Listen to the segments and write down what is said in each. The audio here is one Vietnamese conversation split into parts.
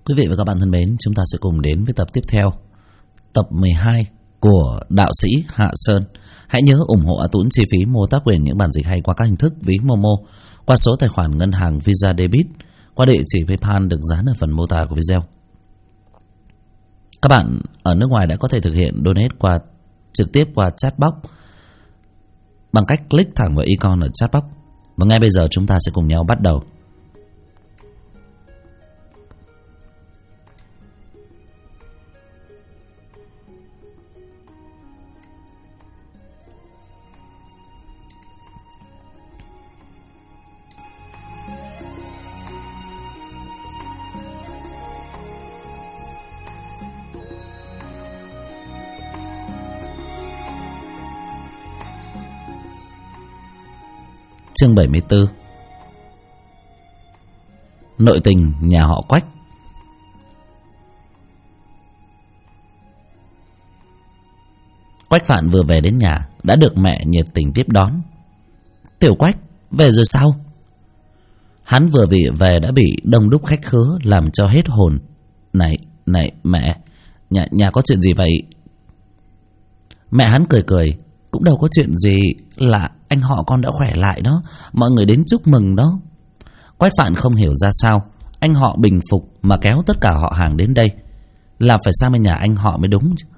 Quý vị và các bạn thân mến, chúng ta sẽ cùng đến với tập tiếp theo, tập 12 của đạo sĩ Hạ Sơn. Hãy nhớ ủng hộ A Tũng chi phí mua tác quyền những bản dịch hay qua các hình thức ví Momo, qua số tài khoản ngân hàng Visa Debit, qua địa chỉ PayPal được dán ở phần mô tả của video. Các bạn ở nước ngoài đã có thể thực hiện donate trực tiếp qua chatbox bằng cách click thẳng vào icon ở chatbox. Và ngay bây giờ chúng ta sẽ cùng nhau bắt đầu. Chương 74. Nội tình nhà họ Quách. Quách Phạn vừa về đến nhà đã được mẹ nhiệt tình tiếp đón. Tiểu Quách, về rồi sao? Hắn vừa về đã bị đông đúc khách khứa làm cho hết hồn. Này mẹ, nhà có chuyện gì vậy? Mẹ hắn cười, cũng đâu có chuyện gì, là anh họ con đã khỏe lại đó, mọi người đến chúc mừng đó. Quách Phạn không hiểu ra sao anh họ bình phục mà kéo tất cả họ hàng đến đây, là phải sang bên nhà anh họ mới đúng chứ.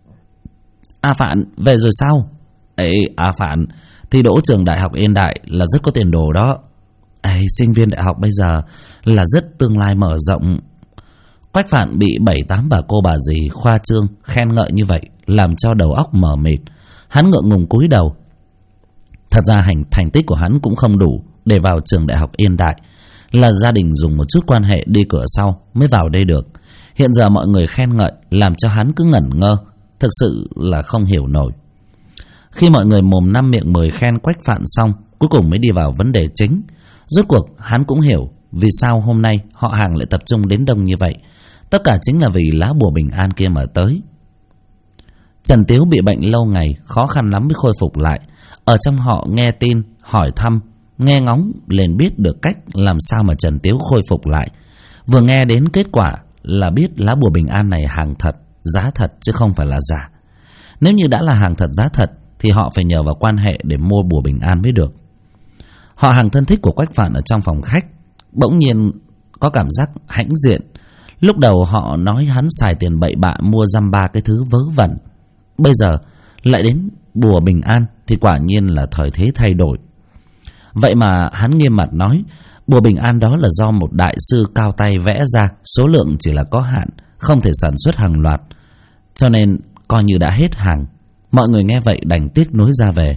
A Phạn về rồi sao? Ấy, A Phạn thi đỗ trường đại học Yên Đại là rất có tiền đồ đó. Ấy, sinh viên đại học bây giờ là rất tương lai mở rộng. Quách Phạn bị 7-8 bà cô bà dì khoa trương khen ngợi như vậy làm cho đầu óc mờ mịt. Hắn ngượng ngùng cúi đầu. Thật ra thành tích của hắn cũng không đủ để vào trường đại học Yên Đại, là gia đình dùng một chút quan hệ đi cửa sau mới vào đây được. Hiện giờ mọi người khen ngợi làm cho hắn cứ ngẩn ngơ, thực sự là không hiểu nổi. Khi mọi người mồm năm miệng mười khen Quách Phạn xong, cuối cùng mới đi vào vấn đề chính. Rốt cuộc hắn cũng hiểu vì sao hôm nay họ hàng lại tập trung đến đông như vậy. Tất cả chính là vì lá bùa bình an kia mà tới. Trần Tiếu bị bệnh lâu ngày, khó khăn lắm mới khôi phục lại. Ở trong họ nghe tin, hỏi thăm, nghe ngóng liền biết được cách làm sao mà Trần Tiếu khôi phục lại. Vừa nghe đến kết quả là biết lá bùa bình an này hàng thật, giá thật chứ không phải là giả. Nếu như đã là hàng thật giá thật thì họ phải nhờ vào quan hệ để mua bùa bình an mới được. Họ hàng thân thích của Quách Phạn ở trong phòng khách bỗng nhiên có cảm giác hãnh diện. Lúc đầu họ nói hắn xài tiền bậy bạ mua dăm ba cái thứ vớ vẩn, bây giờ lại đến bùa bình an thì quả nhiên là thời thế thay đổi. Vậy mà hắn nghiêm mặt nói bùa bình an đó là do một đại sư cao tay vẽ ra, số lượng chỉ là có hạn, không thể sản xuất hàng loạt, cho nên coi như đã hết hàng. Mọi người nghe vậy đành tiếc nuối ra về.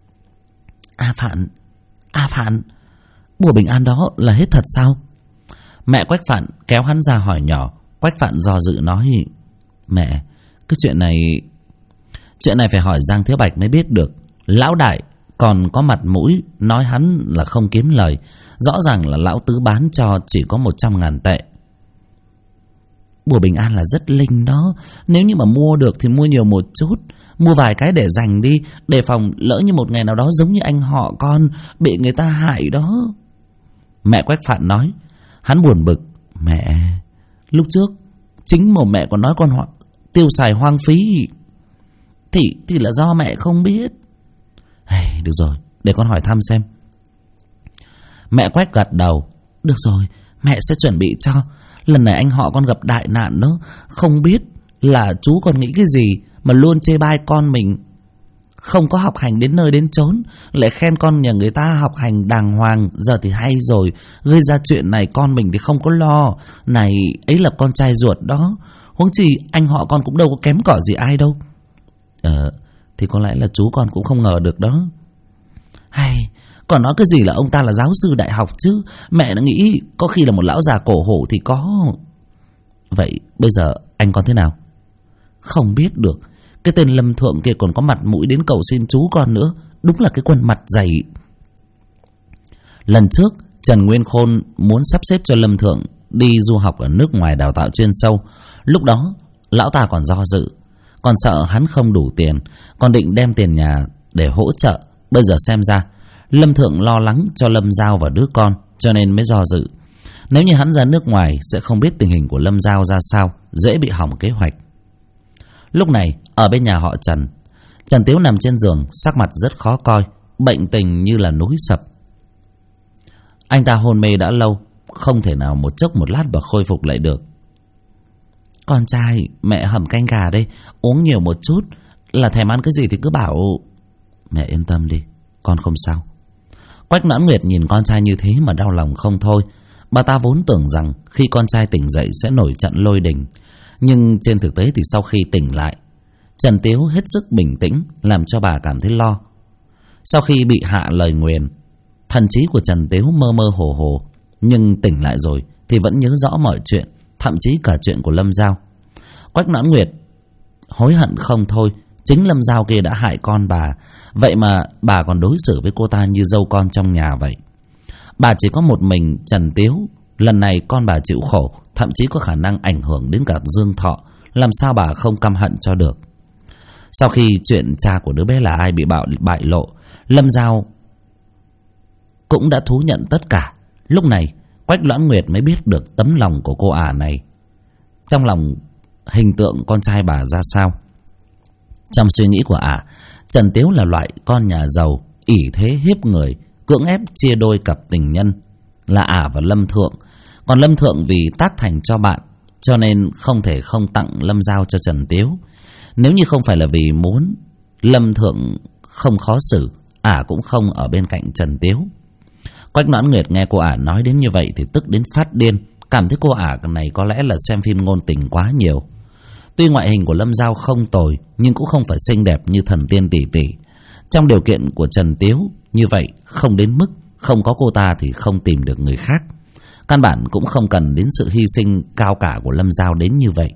A Phạn, bùa bình an đó là hết thật sao? Mẹ Quách Phạn kéo hắn ra hỏi nhỏ. Quách Phạn do dự nói: Mẹ, cái chuyện này phải hỏi Giang Thiếu Bạch mới biết được. Lão đại còn có mặt mũi nói hắn là không kiếm lời, rõ ràng là lão tứ bán cho chỉ có 100.000 tệ. Bùa bình an là rất linh đó, nếu như mà mua được thì mua nhiều một chút, mua vài cái để dành đi, đề phòng lỡ như một ngày nào đó giống như anh họ con bị người ta hại đó. Mẹ Quách Phạn nói. Hắn buồn bực: Mẹ, lúc trước chính mồm mẹ còn nói con tiêu xài hoang phí. Thì là do mẹ không biết. Được rồi, để con hỏi thăm xem. Mẹ Quách gật đầu. Được rồi, mẹ sẽ chuẩn bị cho. Lần này anh họ con gặp đại nạn đó, không biết là chú còn nghĩ cái gì mà luôn chê bai con mình không có học hành đến nơi đến chốn, lại khen con nhà người ta học hành đàng hoàng. Giờ thì hay rồi, gây ra chuyện này con mình thì không có lo. Này, ấy là con trai ruột đó, huống chi anh họ con cũng đâu có kém cỏi gì ai đâu. Thì có lẽ là chú con cũng không ngờ được đó. Còn nói cái gì là ông ta là giáo sư đại học chứ. Mẹ đã nghĩ có khi là một lão già cổ hủ thì có. Vậy bây giờ anh con thế nào? Không biết được. Cái tên Lâm Thượng kia còn có mặt mũi đến cầu xin chú con nữa, đúng là cái quân mặt dày. Lần trước Trần Nguyên Khôn muốn sắp xếp cho Lâm Thượng đi du học ở nước ngoài đào tạo chuyên sâu. Lúc đó lão ta còn do dự, còn sợ hắn không đủ tiền, còn định đem tiền nhà để hỗ trợ. Bây giờ xem ra Lâm Thượng lo lắng cho Lâm Giao và đứa con, cho nên mới do dự. Nếu như hắn ra nước ngoài sẽ không biết tình hình của Lâm Giao ra sao, dễ bị hỏng kế hoạch. Lúc này ở bên nhà họ Trần, Trần Tiếu nằm trên giường, sắc mặt rất khó coi, bệnh tình như là núi sập. Anh ta hôn mê đã lâu, không thể nào một chốc một lát mà khôi phục lại được. Con trai, mẹ hầm canh gà đây, uống nhiều một chút, là thèm ăn cái gì thì cứ bảo. Mẹ yên tâm đi, con không sao. Quách Noãn Nguyệt nhìn con trai như thế mà đau lòng không thôi. Bà ta vốn tưởng rằng khi con trai tỉnh dậy sẽ nổi trận lôi đình, nhưng trên thực tế thì sau khi tỉnh lại, Trần Tiếu hết sức bình tĩnh, làm cho bà cảm thấy lo. Sau khi bị hạ lời nguyền, thần trí của Trần Tiếu mơ mơ hồ hồ, nhưng tỉnh lại rồi thì vẫn nhớ rõ mọi chuyện, thậm chí cả chuyện của Lâm Giao. Quách Noãn Nguyệt hối hận không thôi. Chính Lâm Giao kia đã hại con bà, vậy mà bà còn đối xử với cô ta như dâu con trong nhà vậy. Bà chỉ có một mình Trần Tiếu, lần này con bà chịu khổ, thậm chí có khả năng ảnh hưởng đến cả Dương Thọ, làm sao bà không căm hận cho được. Sau khi chuyện cha của đứa bé là ai bị bại lộ, Lâm Giao cũng đã thú nhận tất cả. Lúc này Quách Noãn Nguyệt mới biết được tấm lòng của cô ả này, trong lòng hình tượng con trai bà ra sao. Trong suy nghĩ của ả, Trần Tiếu là loại con nhà giàu, ỷ thế hiếp người, cưỡng ép chia đôi cặp tình nhân là ả và Lâm Thượng. Còn Lâm Thượng vì tác thành cho bạn, cho nên không thể không tặng Lâm Giao cho Trần Tiếu. Nếu như không phải là vì muốn Lâm Thượng không khó xử, ả cũng không ở bên cạnh Trần Tiếu. Quách Noãn Nguyệt nghe cô ả nói đến như vậy thì tức đến phát điên, cảm thấy cô ả này có lẽ là xem phim ngôn tình quá nhiều. Tuy ngoại hình của Lâm Giao không tồi, nhưng cũng không phải xinh đẹp như thần tiên tỷ tỷ. Trong điều kiện của Trần Tiếu như vậy, không đến mức không có cô ta thì không tìm được người khác. Căn bản cũng không cần đến sự hy sinh cao cả của Lâm Giao đến như vậy.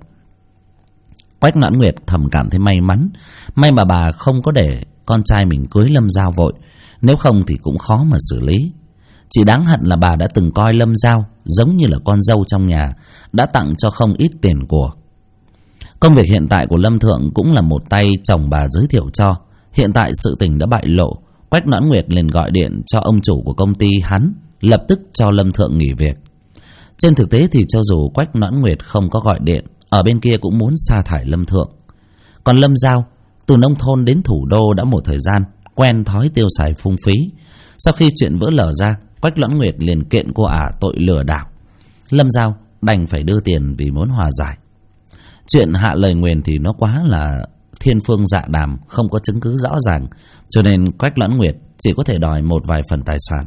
Quách Noãn Nguyệt thầm cảm thấy may mắn, may mà bà không có để con trai mình cưới Lâm Giao vội, nếu không thì cũng khó mà xử lý. Chỉ đáng hận là bà đã từng coi Lâm Giao giống như là con dâu trong nhà, đã tặng cho không ít tiền của. Công việc hiện tại của Lâm Thượng cũng là một tay chồng bà giới thiệu cho. Hiện tại sự tình đã bại lộ, Quách Noãn Nguyệt liền gọi điện cho ông chủ của công ty hắn, lập tức cho Lâm Thượng nghỉ việc. Trên thực tế thì cho dù Quách Noãn Nguyệt không có gọi điện, ở bên kia cũng muốn sa thải Lâm Thượng. Còn Lâm Giao từ nông thôn đến thủ đô đã một thời gian, quen thói tiêu xài phung phí. Sau khi chuyện vỡ lở ra, Quách Noãn Nguyệt liền kiện cô ả tội lừa đảo. Lâm Giao đành phải đưa tiền vì muốn hòa giải. Chuyện hạ lời nguyền thì nó quá là thiên phương dạ đàm, không có chứng cứ rõ ràng, cho nên Quách Noãn Nguyệt chỉ có thể đòi một vài phần tài sản.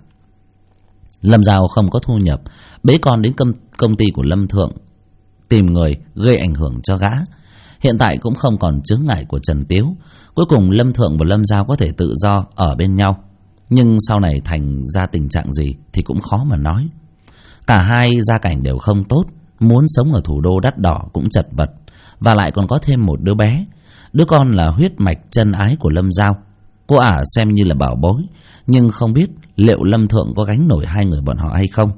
Lâm Giao không có thu nhập, bế con đến công ty của Lâm Thượng tìm người gây ảnh hưởng cho gã. Hiện tại cũng không còn chướng ngại của Trần Tiếu. Cuối cùng Lâm Thượng và Lâm Giao có thể tự do ở bên nhau, nhưng sau này thành ra tình trạng gì thì cũng khó mà nói. Cả hai gia cảnh đều không tốt, muốn sống ở thủ đô đắt đỏ cũng chật vật, và lại còn có thêm một đứa bé. Đứa con là huyết mạch chân ái của Lâm Giao. Cô ả xem như là bảo bối, nhưng không biết liệu Lâm Thượng có gánh nổi hai người bọn họ hay không.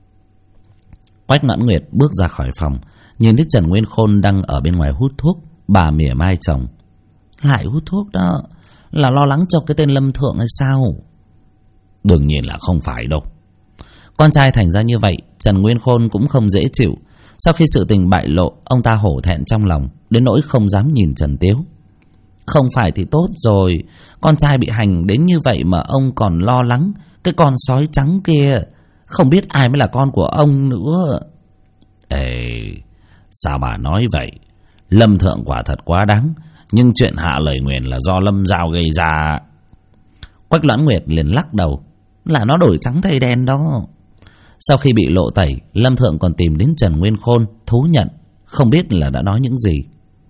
Quách Noãn Nguyệt bước ra khỏi phòng, nhìn thấy Trần Nguyên Khôn đang ở bên ngoài hút thuốc. Bà mỉa mai chồng: lại hút thuốc đó, là lo lắng cho cái tên Lâm Thượng hay sao? Đương nhiên là không phải đâu. Con trai thành ra như vậy, Trần Nguyên Khôn cũng không dễ chịu. Sau khi sự tình bại lộ, ông ta hổ thẹn trong lòng, đến nỗi không dám nhìn Trần Tiếu. Không phải thì tốt rồi, con trai bị hành đến như vậy mà ông còn lo lắng cái con sói trắng kia, không biết ai mới là con của ông nữa. Ê, sao bà nói vậy? Lâm Thượng quả thật quá đáng, nhưng chuyện hạ lời nguyền là do Lâm Giao gây ra. Quách Noãn Nguyệt liền lắc đầu: là nó đổi trắng thay đen đó. Sau khi bị lộ tẩy, Lâm Thượng còn tìm đến Trần Nguyên Khôn thú nhận, không biết là đã nói những gì.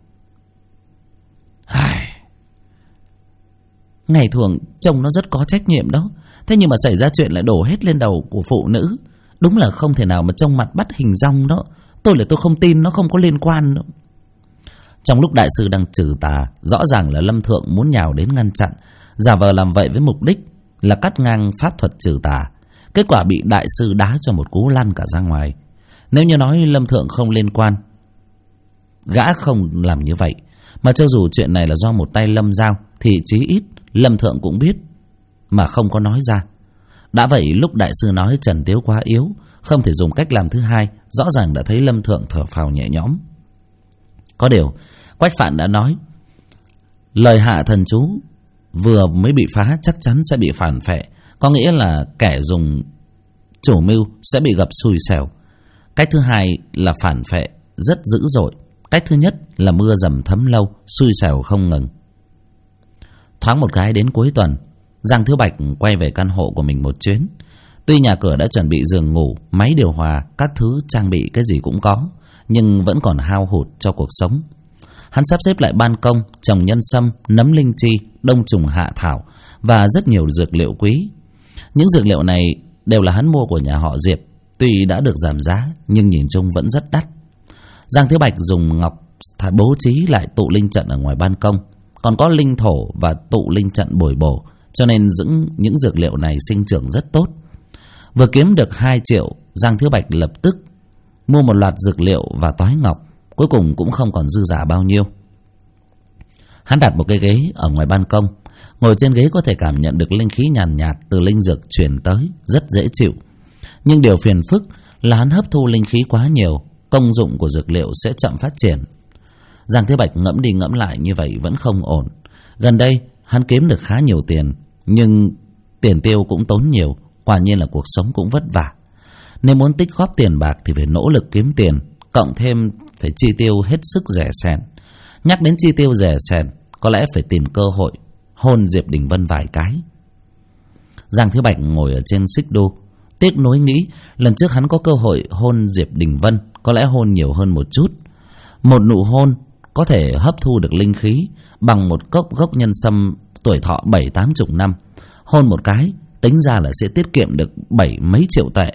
Ngày thường chồng nó rất có trách nhiệm đó, thế nhưng mà xảy ra chuyện lại đổ hết lên đầu của phụ nữ. Đúng là không thể nào mà trông mặt bắt hình dong đó. Tôi không tin nó không có liên quan đâu. Trong lúc đại sư đang trừ tà, rõ ràng là Lâm Thượng muốn nhào đến ngăn chặn, giả vờ làm vậy với mục đích là cắt ngang pháp thuật trừ tà. Kết quả bị đại sư đá cho một cú lăn cả ra ngoài. Nếu như nói Lâm Thượng không liên quan, gã không làm như vậy. Mà cho dù chuyện này là do một tay Lâm Giao, thì chí ít Lâm Thượng cũng biết mà không có nói ra. Đã vậy lúc đại sư nói Trần Tiếu quá yếu, không thể dùng cách làm thứ hai. Rõ ràng đã thấy Lâm Thượng thở phào nhẹ nhõm. Có điều Quách Phạn đã nói lời hạ thần chú vừa mới bị phá chắc chắn sẽ bị phản phệ, có nghĩa là kẻ dùng chủ mưu sẽ bị gặp xui xẻo. Cách thứ hai là phản phệ rất dữ dội. Cách thứ nhất là mưa dầm thấm lâu, xui xẻo không ngừng. Thoáng một cái đến cuối tuần, Giang Thiếu Bạch quay về căn hộ của mình một chuyến. Tuy nhà cửa đã chuẩn bị giường ngủ, máy điều hòa, các thứ trang bị cái gì cũng có, nhưng vẫn còn hao hụt cho cuộc sống. Hắn sắp xếp lại ban công, trồng nhân sâm, nấm linh chi, đông trùng hạ thảo và rất nhiều dược liệu quý. Những dược liệu này đều là hắn mua của nhà họ Diệp, tuy đã được giảm giá nhưng nhìn chung vẫn rất đắt. Giang Thiếu Bạch dùng ngọc bố trí lại tụ linh trận ở ngoài ban công, còn có linh thổ và tụ linh trận bồi bổ, cho nên những dược liệu này sinh trưởng rất tốt. Vừa kiếm được 2 triệu, Giang Thiếu Bạch lập tức mua một loạt dược liệu và toái ngọc, cuối cùng cũng không còn dư giả bao nhiêu. Hắn đặt một cái ghế ở ngoài ban công, ngồi trên ghế có thể cảm nhận được linh khí nhàn nhạt từ linh dược truyền tới, rất dễ chịu. Nhưng điều phiền phức là hắn hấp thu linh khí quá nhiều, công dụng của dược liệu sẽ chậm phát triển. Giang Thế Bạch ngẫm đi ngẫm lại như vậy vẫn không ổn. Gần đây hắn kiếm được khá nhiều tiền, nhưng tiền tiêu cũng tốn nhiều, quả nhiên là cuộc sống cũng vất vả. Nếu muốn tích góp tiền bạc thì phải nỗ lực kiếm tiền, cộng thêm phải chi tiêu hết sức rẻ sẻn. Nhắc đến chi tiêu rẻ sẻn, có lẽ phải tìm cơ hội hôn Diệp Đình Vân vài cái. Giang Thế Bạch ngồi ở trên xích đu, tiếc nuối nghĩ lần trước hắn có cơ hội hôn Diệp Đình Vân, có lẽ hôn nhiều hơn một chút. Một nụ hôn có thể hấp thu được linh khí bằng một cốc gốc nhân sâm tuổi thọ 7-80 năm. Hôn một cái tính ra là sẽ tiết kiệm được 7 mấy triệu tệ.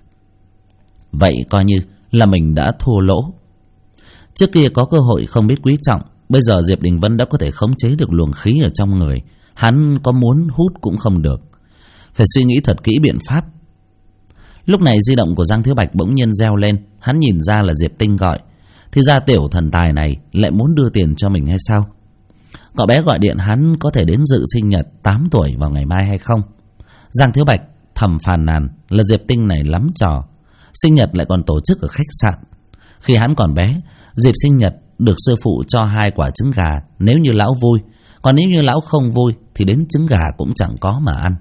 Vậy coi như là mình đã thua lỗ. Trước kia có cơ hội không biết quý trọng, bây giờ Diệp Đình Vân đã có thể khống chế được luồng khí ở trong người, hắn có muốn hút cũng không được. Phải suy nghĩ thật kỹ biện pháp. Lúc này di động của Giang Thiếu Bạch bỗng nhiên reo lên, hắn nhìn ra là Diệp Tinh gọi. Thì ra tiểu thần tài này lại muốn đưa tiền cho mình hay sao? Cậu bé gọi điện hắn có thể đến dự sinh nhật 8 tuổi vào ngày mai hay không? Giang Thiếu Bạch thầm phàn nàn là Diệp Tinh này lắm trò, sinh nhật lại còn tổ chức ở khách sạn. Khi hắn còn bé, dịp sinh nhật được sư phụ cho 2 quả trứng gà nếu như lão vui, còn nếu như lão không vui thì đến trứng gà cũng chẳng có mà ăn.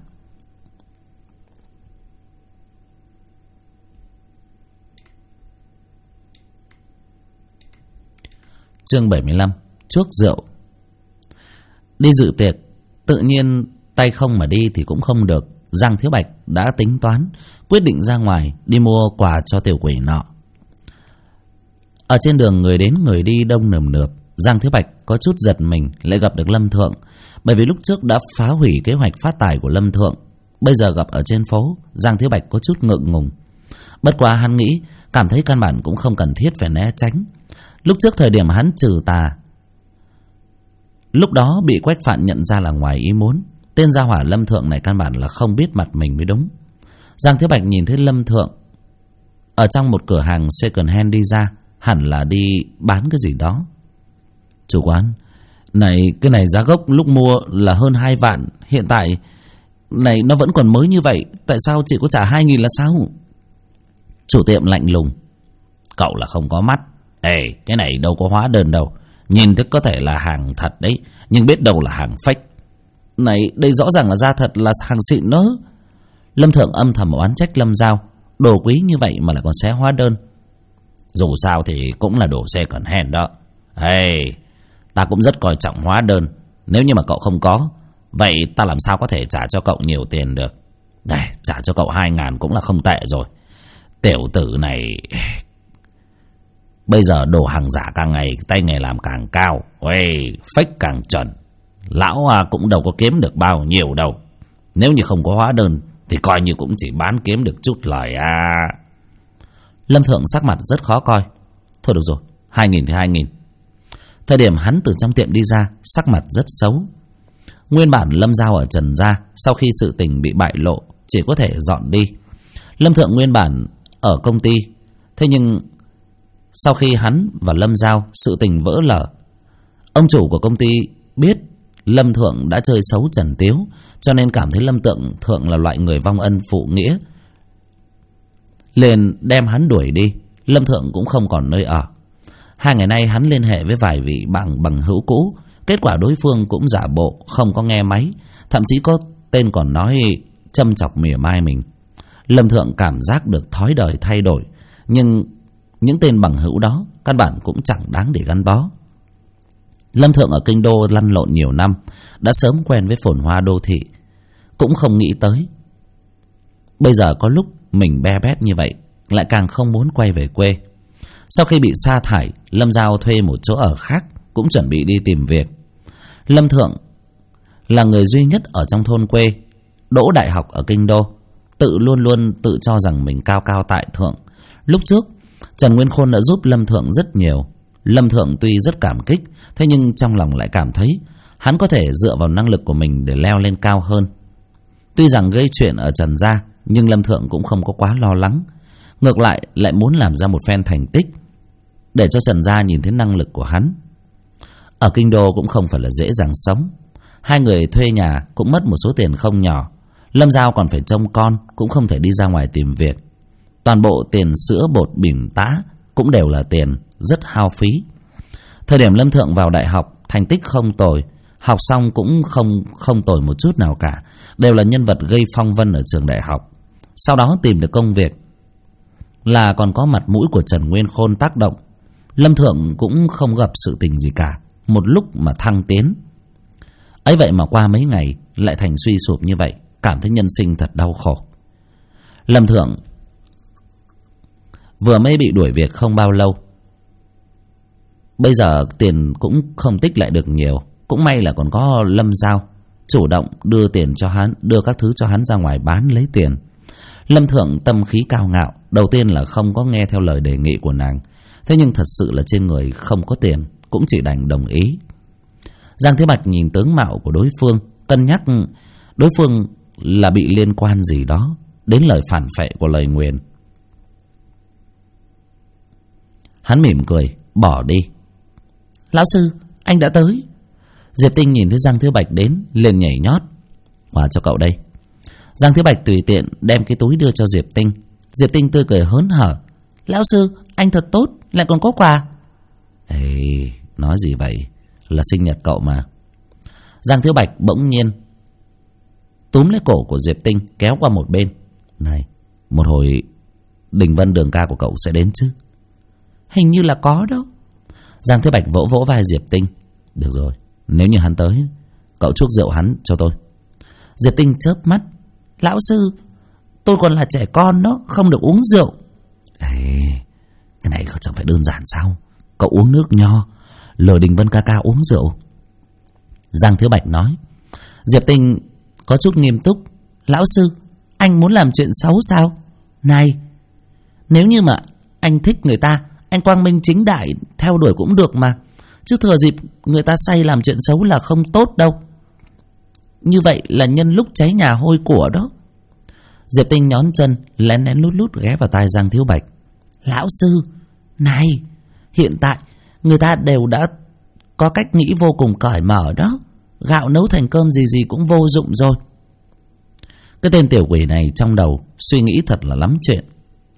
Chương 75. Chuốc rượu. Đi dự tiệc, tự nhiên tay không mà đi thì cũng không được. Giang Thiếu Bạch đã tính toán, quyết định ra ngoài đi mua quà cho tiểu quỷ nọ. Ở trên đường người đến người đi đông nườm nượp. Giang Thiếu Bạch có chút giật mình lại gặp được Lâm Thượng, bởi vì lúc trước đã phá hủy kế hoạch phát tài của Lâm Thượng. Bây giờ gặp ở trên phố, Giang Thiếu Bạch có chút ngượng ngùng. Bất quá hắn nghĩ, cảm thấy căn bản cũng không cần thiết phải né tránh. Lúc trước thời điểm hắn trừ tà, lúc đó bị Quách Phạn nhận ra là ngoài ý muốn. Tên gia hỏa Lâm Thượng này căn bản là không biết mặt mình mới đúng. Giang Thiếu Bạch nhìn thấy Lâm Thượng ở trong một cửa hàng second hand đi ra, hẳn là đi bán cái gì đó. Chủ quán, này cái này giá gốc lúc mua là hơn 2 vạn, hiện tại này nó vẫn còn mới như vậy, tại sao chỉ có trả 2.000 là sao? Chủ tiệm lạnh lùng, cậu là không có mắt. Ê, cái này đâu có hóa đơn đâu, nhìn thức có thể là hàng thật đấy, nhưng biết đâu là hàng fake. Này, đây rõ ràng là da thật, là hàng xịn đó. Lâm Thượng âm thầm oán trách Lâm Giao, đồ quý như vậy mà lại còn xé hóa đơn. Dù sao thì cũng là đồ second hand đó. Hey, ta cũng rất coi trọng hóa đơn. Nếu như mà cậu không có, vậy ta làm sao có thể trả cho cậu nhiều tiền được? Đây, trả cho cậu 2.000 cũng là không tệ rồi. Tiểu tử này, bây giờ đồ hàng giả càng ngày tay nghề làm càng cao, fake càng chuẩn. Lão cũng đâu có kiếm được bao nhiêu đâu. Nếu như không có hóa đơn thì coi như cũng chỉ bán kiếm được chút lời à. Lâm Thượng sắc mặt rất khó coi. Thôi được rồi, 2.000 thì 2.000. Thời điểm hắn từ trong tiệm đi ra, sắc mặt rất xấu. Nguyên bản Lâm Giao ở Trần gia, sau khi sự tình bị bại lộ, chỉ có thể dọn đi. Lâm Thượng nguyên bản ở công ty, thế nhưng sau khi hắn và Lâm Giao sự tình vỡ lở, ông chủ của công ty biết Lâm Thượng đã chơi xấu Trần Tiếu, cho nên cảm thấy Lâm Thượng là loại người vong ân phụ nghĩa. liền đem hắn đuổi đi. Lâm Thượng cũng không còn nơi ở. 2 ngày nay hắn liên hệ với vài vị bằng hữu cũ, kết quả đối phương cũng giả bộ không có nghe máy, thậm chí có tên còn nói châm chọc mỉa mai mình. Lâm Thượng cảm giác được thói đời thay đổi, nhưng những tên bằng hữu đó căn bản cũng chẳng đáng để gắn bó. Lâm Thượng ở kinh đô lăn lộn nhiều năm, đã sớm quen với phồn hoa đô thị, cũng không nghĩ tới bây giờ có lúc mình be bét như vậy, lại càng không muốn quay về quê. Sau khi bị sa thải, Lâm Giao thuê một chỗ ở khác, cũng chuẩn bị đi tìm việc. Lâm Thượng là người duy nhất ở trong thôn quê đỗ đại học ở kinh đô, luôn luôn tự cho rằng mình cao cao tại thượng. Lúc trước Trần Nguyên Khôn đã giúp Lâm Thượng rất nhiều. Lâm Thượng tuy rất cảm kích, thế nhưng trong lòng lại cảm thấy hắn có thể dựa vào năng lực của mình để leo lên cao hơn. Tuy rằng gây chuyện ở Trần gia, nhưng Lâm Thượng cũng không có quá lo lắng, ngược lại lại muốn làm ra một phen thành tích để cho Trần gia nhìn thấy năng lực của hắn. Ở kinh đô cũng không phải là dễ dàng sống. 2 người thuê nhà cũng mất một số tiền không nhỏ. Lâm Giao còn phải trông con, cũng không thể đi ra ngoài tìm việc. Toàn bộ tiền sữa bột bỉm tã cũng đều là tiền, rất hao phí. Thời điểm Lâm Thượng vào đại học, thành tích không tồi, học xong cũng không tồi một chút nào cả, đều là nhân vật gây phong vân ở trường đại học. Sau đó tìm được công việc là còn có mặt mũi của Trần Nguyên Khôn tác động. Lâm Thượng cũng không gặp sự tình gì cả, một lúc mà thăng tiến. Ấy vậy mà qua mấy ngày lại thành suy sụp như vậy, cảm thấy nhân sinh thật đau khổ. Lâm Thượng vừa mới bị đuổi việc không bao lâu, bây giờ tiền cũng không tích lại được nhiều. Cũng may là còn có Lâm Giao chủ động đưa tiền cho hắn, đưa các thứ cho hắn ra ngoài bán lấy tiền. Lâm Thượng tâm khí cao ngạo, đầu tiên là không có nghe theo lời đề nghị của nàng. Thế nhưng thật sự là trên người không có tiền, cũng chỉ đành đồng ý. Giang Thế Bạch nhìn tướng mạo của đối phương, cân nhắc đối phương là bị liên quan gì đó đến lời phản phệ của lời nguyền. Hắn mỉm cười bỏ đi. Lão sư, anh đã tới. Diệp Tinh nhìn thấy Giang Thiếu Bạch đến, liền nhảy nhót. Quà cho cậu đây. Giang Thiếu Bạch tùy tiện đem cái túi đưa cho Diệp Tinh. Diệp Tinh tươi cười hớn hở. Lão sư, anh thật tốt, lại còn có quà. Ê, nói gì vậy? Là sinh nhật cậu mà. Giang Thiếu Bạch bỗng nhiên túm lấy cổ của Diệp Tinh, kéo qua một bên. Này, một hồi Đình Vân Đường ca của cậu sẽ đến chứ? Hình như là có đó. Giang Thiếu Bạch vỗ vỗ vai Diệp Tinh. Được rồi, nếu như hắn tới, cậu chuốc rượu hắn cho tôi. Diệp Tinh chớp mắt. Lão sư, tôi còn là trẻ con đó, không được uống rượu. Ê, cái này chẳng phải đơn giản sao? Cậu uống nước nho, lừa Đình Vân ca ca uống rượu. Giang Thiếu Bạch nói. Diệp Tinh có chút nghiêm túc. Lão sư, anh muốn làm chuyện xấu sao? Này, nếu như mà anh thích người ta, anh quang minh chính đại theo đuổi cũng được mà. Chứ thừa dịp người ta say làm chuyện xấu là không tốt đâu. Như vậy là nhân lúc cháy nhà hôi của đó. Diệp Tinh nhón chân, lén lén lút lút ghé vào tai Giang Thiếu Bạch. Lão sư, này, hiện tại người ta đều đã có cách nghĩ vô cùng cởi mở đó. Gạo nấu thành cơm gì gì cũng vô dụng rồi. Cái tên tiểu quỷ này trong đầu suy nghĩ thật là lắm chuyện.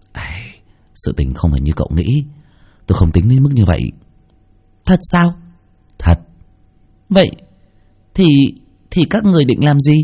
Sự tình không phải như cậu nghĩ. Tôi không tính đến mức như vậy. Thật sao? Thật. Vậy thì các người định làm gì?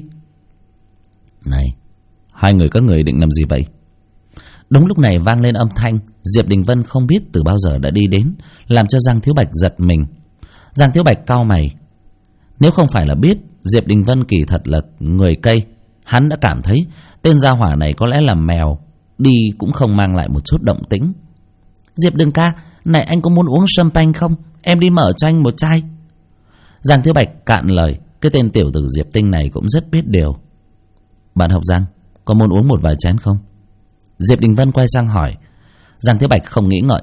Này, 2 người các người định làm gì vậy? Đúng lúc này vang lên âm thanh. Diệp Đình Vân không biết từ bao giờ đã đi đến, làm cho Giang Thiếu Bạch giật mình. Giang Thiếu Bạch cau mày. Nếu không phải là biết Diệp Đình Vân kỳ thật là người cây, hắn đã cảm thấy tên gia hỏa này có lẽ là mèo, đi cũng không mang lại một chút động tĩnh. Diệp Đường ca, này anh có muốn uống champagne không? Em đi mở cho anh một chai. Giang Thiếu Bạch cạn lời. Cái tên tiểu tử Diệp Tinh này cũng rất biết điều. Bạn học Giang, có muốn uống một vài chén không? Diệp Đình Vân quay sang hỏi. Giang Thiếu Bạch không nghĩ ngợi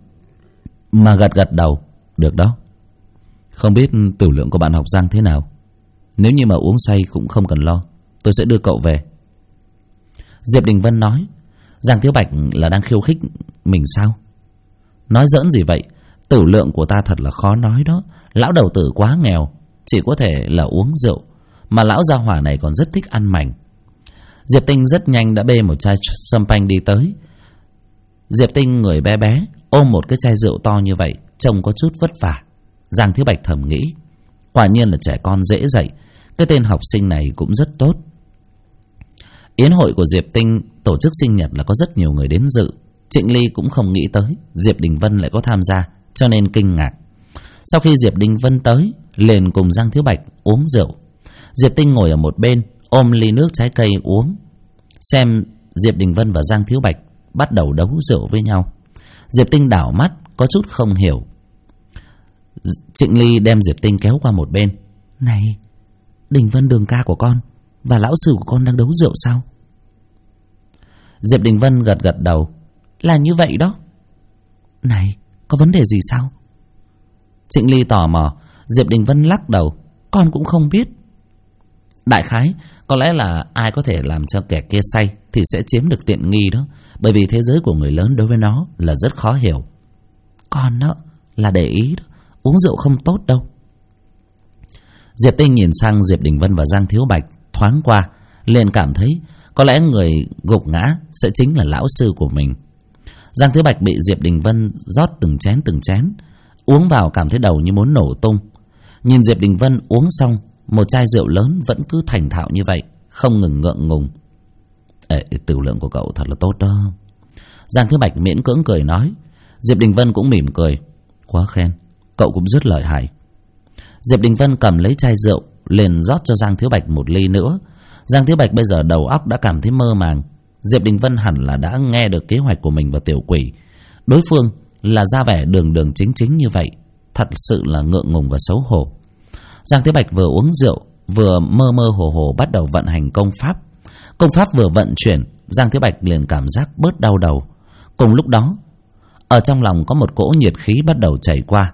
mà gật gật đầu. Được đó. Không biết tiểu lượng của bạn học Giang thế nào? Nếu như mà uống say cũng không cần lo, tôi sẽ đưa cậu về. Diệp Đình Vân nói. Giang Thiếu Bạch là đang khiêu khích mình sao? Nói giỡn gì vậy? Tiểu lượng của ta thật là khó nói đó. Lão đầu tử quá nghèo, chỉ có thể là uống rượu, mà lão gia hỏa này còn rất thích ăn mảnh. Diệp Tinh rất nhanh đã bê một chai champagne đi tới. Diệp Tinh người bé bé ôm một cái chai rượu to như vậy, trông có chút vất vả. Giang Thiếu Bạch thầm nghĩ, quả nhiên là trẻ con dễ dạy, cái tên học sinh này cũng rất tốt. Yến hội của Diệp Tinh tổ chức sinh nhật là có rất nhiều người đến dự. Trịnh Ly cũng không nghĩ tới Diệp Đình Vân lại có tham gia, cho nên kinh ngạc. Sau khi Diệp Đình Vân tới, liền cùng Giang Thiếu Bạch uống rượu. Diệp Tinh ngồi ở một bên, ôm ly nước trái cây uống, xem Diệp Đình Vân và Giang Thiếu Bạch bắt đầu đấu rượu với nhau. Diệp Tinh đảo mắt, có chút không hiểu. Trịnh Ly đem Diệp Tinh kéo qua một bên. Này, Đình Vân đường ca của con và lão sư của con đang đấu rượu sao? Diệp Đình Vân gật gật đầu. Là như vậy đó. Này, có vấn đề gì sao? Trịnh Ly tò mò. Diệp Đình Vân lắc đầu. Con cũng không biết. Đại khái, có lẽ là ai có thể làm cho kẻ kia say thì sẽ chiếm được tiện nghi đó. Bởi vì thế giới của người lớn đối với nó là rất khó hiểu. Con đó là để ý đó, uống rượu không tốt đâu. Diệp Tinh nhìn sang Diệp Đình Vân và Giang Thiếu Bạch thoáng qua, liền cảm thấy có lẽ người gục ngã sẽ chính là lão sư của mình. Giang Thiếu Bạch bị Diệp Đình Vân rót từng chén, uống vào cảm thấy đầu như muốn nổ tung. Nhìn Diệp Đình Vân uống xong một chai rượu lớn vẫn cứ thành thạo như vậy, không ngừng ngượng ngùng. Tử lượng của cậu thật là tốt đó. Giang Thiếu Bạch miễn cưỡng cười nói. Diệp Đình Vân cũng mỉm cười. Quá khen, cậu cũng rất lợi hại. Diệp Đình Vân cầm lấy chai rượu, liền rót cho Giang Thiếu Bạch một ly nữa. Giang Thiếu Bạch bây giờ đầu óc đã cảm thấy mơ màng. Diệp Đình Vân hẳn là đã nghe được kế hoạch của mình và tiểu quỷ. Đối phương là ra vẻ đường đường chính chính như vậy, thật sự là ngượng ngùng và xấu hổ. Giang Thiếu Bạch vừa uống rượu, vừa mơ mơ hồ hồ bắt đầu vận hành công pháp. Công pháp vừa vận chuyển, Giang Thiếu Bạch liền cảm giác bớt đau đầu. Cùng lúc đó, ở trong lòng có một cỗ nhiệt khí bắt đầu chảy qua.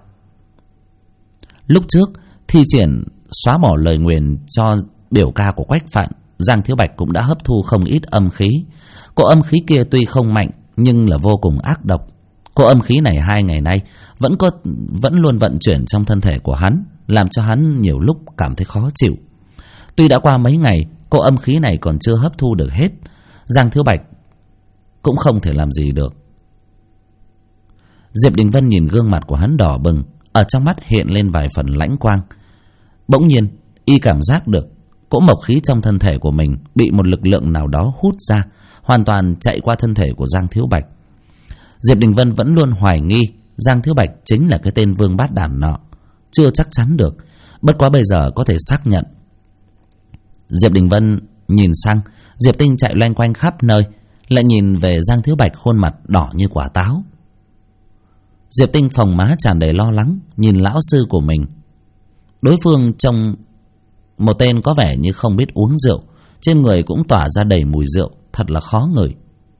Lúc trước thi triển xóa bỏ lời nguyền cho biểu ca của Quách Phạn, Giang Thiếu Bạch cũng đã hấp thu không ít âm khí. Cỗ âm khí kia tuy không mạnh nhưng là vô cùng ác độc. Cỗ âm khí này 2 ngày nay vẫn luôn vận chuyển trong thân thể của hắn, làm cho hắn nhiều lúc cảm thấy khó chịu. Tuy đã qua mấy ngày, cỗ âm khí này còn chưa hấp thu được hết. Giang Thiếu Bạch cũng không thể làm gì được. Diệp Đình Vân nhìn gương mặt của hắn đỏ bừng, ở trong mắt hiện lên vài phần lãnh quang. Bỗng nhiên y cảm giác được cỗ mộc khí trong thân thể của mình bị một lực lượng nào đó hút ra, hoàn toàn chạy qua thân thể của Giang Thiếu Bạch. Diệp Đình Vân vẫn luôn hoài nghi Giang Thiếu Bạch chính là cái tên vương bát đản nọ, chưa chắc chắn được, bất quá bây giờ có thể xác nhận. Diệp Đình Vân nhìn sang Diệp Tinh chạy loanh quanh khắp nơi, lại nhìn về Giang Thiếu Bạch khuôn mặt đỏ như quả táo. Diệp Tinh phồng má tràn đầy lo lắng nhìn lão sư của mình. Đối phương trông một tên có vẻ như không biết uống rượu, trên người cũng tỏa ra đầy mùi rượu, thật là khó ngửi.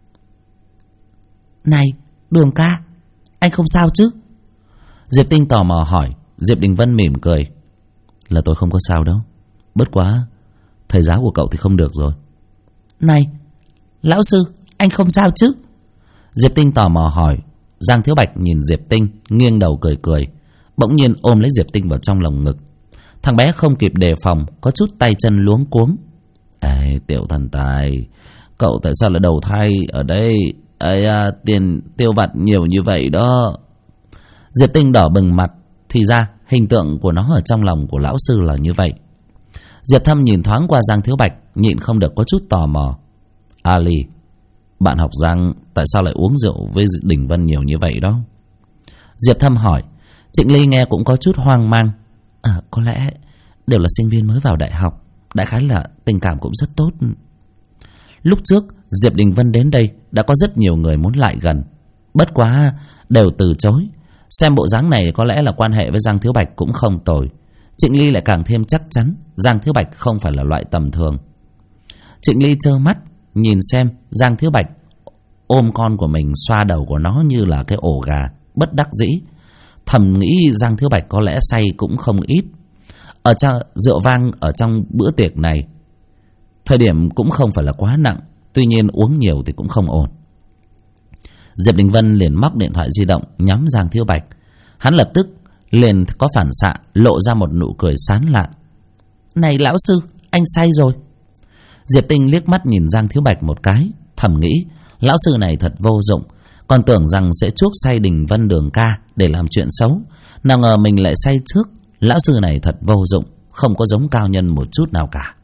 Này, Đường ca, anh không sao chứ? Diệp Tinh tò mò hỏi. Diệp Đình Vân mỉm cười. Là tôi không có sao đâu, bất quá thầy giáo của cậu thì không được rồi. Này, lão sư, anh không sao chứ? Diệp Tinh tò mò hỏi. Giang Thiếu Bạch nhìn Diệp Tinh, nghiêng đầu cười cười, bỗng nhiên ôm lấy Diệp Tinh vào trong lòng ngực. Thằng bé không kịp đề phòng, có chút tay chân luống cuống. Tiểu thần tài, cậu tại sao lại đầu thai ở đây? Tiền tiêu vặt nhiều như vậy đó. Diệp Tinh đỏ bừng mặt. Thì ra hình tượng của nó ở trong lòng của lão sư là như vậy. Diệp Thâm nhìn thoáng qua Giang Thiếu Bạch, nhịn không được có chút tò mò. Ali, bạn học Giang tại sao lại uống rượu với Đình Vân nhiều như vậy đó? Diệp Thâm hỏi. Trịnh Ly nghe cũng có chút hoang mang. Có lẽ đều là sinh viên mới vào đại học, đại khái là tình cảm cũng rất tốt. Lúc trước Diệp Đình Vân đến đây đã có rất nhiều người muốn lại gần, bất quá đều từ chối. Xem bộ dáng này có lẽ là quan hệ với Giang Thiếu Bạch cũng không tồi. Trịnh Ly lại càng thêm chắc chắn Giang Thiếu Bạch không phải là loại tầm thường. Trịnh Ly trơ mắt nhìn xem Giang Thiếu Bạch ôm con của mình, xoa đầu của nó như là cái ổ gà, bất đắc dĩ. Thầm nghĩ Giang Thiếu Bạch có lẽ say cũng không ít. Ở trong rượu vang ở trong bữa tiệc này, thời điểm cũng không phải là quá nặng, tuy nhiên uống nhiều thì cũng không ổn. Diệp Đình Vân liền móc điện thoại di động nhắm Giang Thiếu Bạch. Hắn lập tức liền có phản xạ, lộ ra một nụ cười sán lạn. Này lão sư, anh say rồi. Diệp Tinh liếc mắt nhìn Giang Thiếu Bạch một cái, thầm nghĩ lão sư này thật vô dụng, Còn tưởng rằng sẽ chuốc say Đình Vân Đường ca để làm chuyện xấu, nào ngờ mình lại say trước. Lão sư này thật vô dụng, không có giống cao nhân một chút nào cả.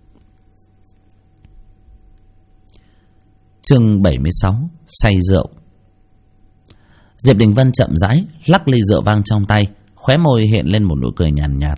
Chương 76: Say rượu. Diệp Đình Vân chậm rãi lắc ly rượu vang trong tay, khóe môi hiện lên một nụ cười nhàn nhạt.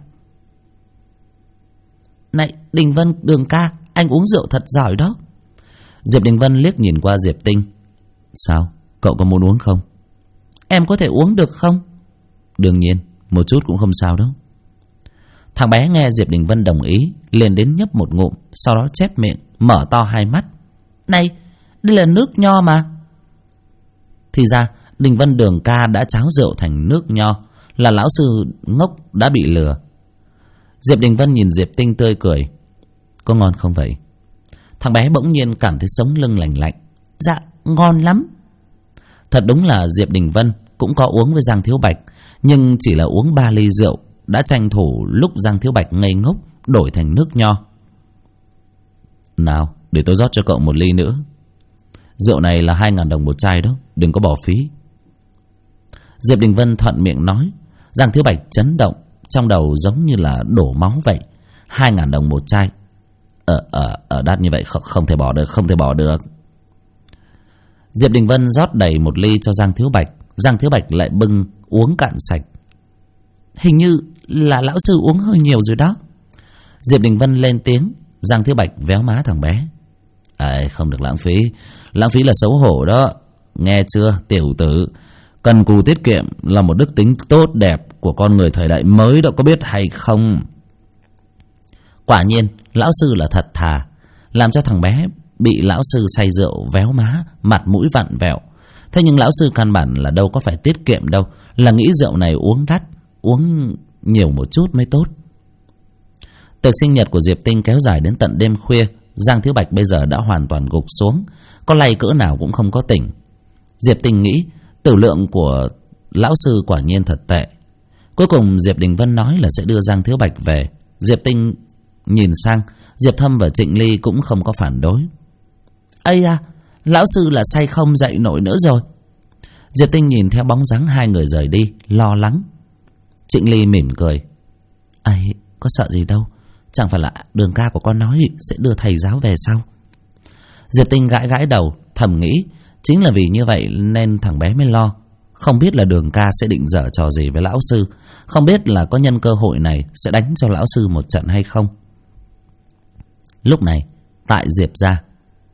Này Đình Vân Đường ca, anh uống rượu thật giỏi đó. Diệp Đình Vân liếc nhìn qua Diệp Tinh. Sao, cậu có muốn uống không? Em có thể uống được không? Đương nhiên, một chút cũng không sao đâu. Thằng bé nghe Diệp Đình Vân đồng ý, liền đến nhấp một ngụm, sau đó chép miệng, mở to hai mắt. Này, đây là nước nho mà. Thì ra Đình Vân Đường ca đã cháo rượu thành nước nho, là lão sư ngốc đã bị lừa. Diệp Đình Vân nhìn Diệp Tinh tươi cười. Có ngon không vậy? Thằng bé bỗng nhiên cảm thấy sống lưng lành lạnh. Dạ, ngon lắm. Thật đúng là Diệp Đình Vân cũng có uống với Giang Thiếu Bạch, nhưng chỉ là uống 3 ly rượu đã tranh thủ lúc Giang Thiếu Bạch ngây ngốc đổi thành nước nho. Nào, để tôi rót cho cậu một ly nữa. Rượu này là 2.000 đồng một chai đó, đừng có bỏ phí. Diệp Đình Vân thuận miệng nói. Giang Thiếu Bạch chấn động, trong đầu giống như là đổ máu vậy. 2.000 đồng một chai. Đắt như vậy không thể bỏ được, không thể bỏ được. Diệp Đình Vân rót đầy một ly cho Giang Thiếu Bạch. Giang Thiếu Bạch lại bưng uống cạn sạch. Hình như là lão sư uống hơi nhiều rồi đó. Diệp Đình Vân lên tiếng. Giang Thiếu Bạch véo má thằng bé. Không được lãng phí. Lãng phí là xấu hổ đó. Nghe chưa tiểu tử? Cần cù tiết kiệm là một đức tính tốt đẹp của con người thời đại mới đó, có biết hay không? Quả nhiên lão sư là thật thà, làm cho thằng bé bị lão sư say rượu véo má, mặt mũi vặn vẹo. Thế nhưng lão sư căn bản là đâu có phải tiết kiệm đâu, là nghĩ rượu này uống đắt, uống nhiều một chút mới tốt. Tiệc sinh nhật của Diệp Tinh kéo dài đến tận đêm khuya. Giang Thiếu Bạch bây giờ đã hoàn toàn gục xuống, có lay cỡ nào cũng không có tỉnh. Diệp Tinh nghĩ tử lượng của lão sư quả nhiên thật tệ. Cuối cùng Diệp Đình Vân nói là sẽ đưa Giang Thiếu Bạch về. Diệp Tinh nhìn sang Diệp Thâm và Trịnh Ly cũng không có phản đối. Ây à, lão sư là say không dậy nổi nữa rồi. Diệp Tinh nhìn theo bóng dáng hai người rời đi, lo lắng. Trịnh Ly mỉm cười. Có sợ gì đâu, chẳng phải là Đường ca của con nói sẽ đưa thầy giáo về sao? Diệp Tinh gãi gãi đầu, thầm nghĩ chính là vì như vậy nên thằng bé mới lo. Không biết là Đường ca sẽ định giở trò gì với lão sư, không biết là có nhân cơ hội này sẽ đánh cho lão sư một trận hay không. Lúc này tại Diệp gia.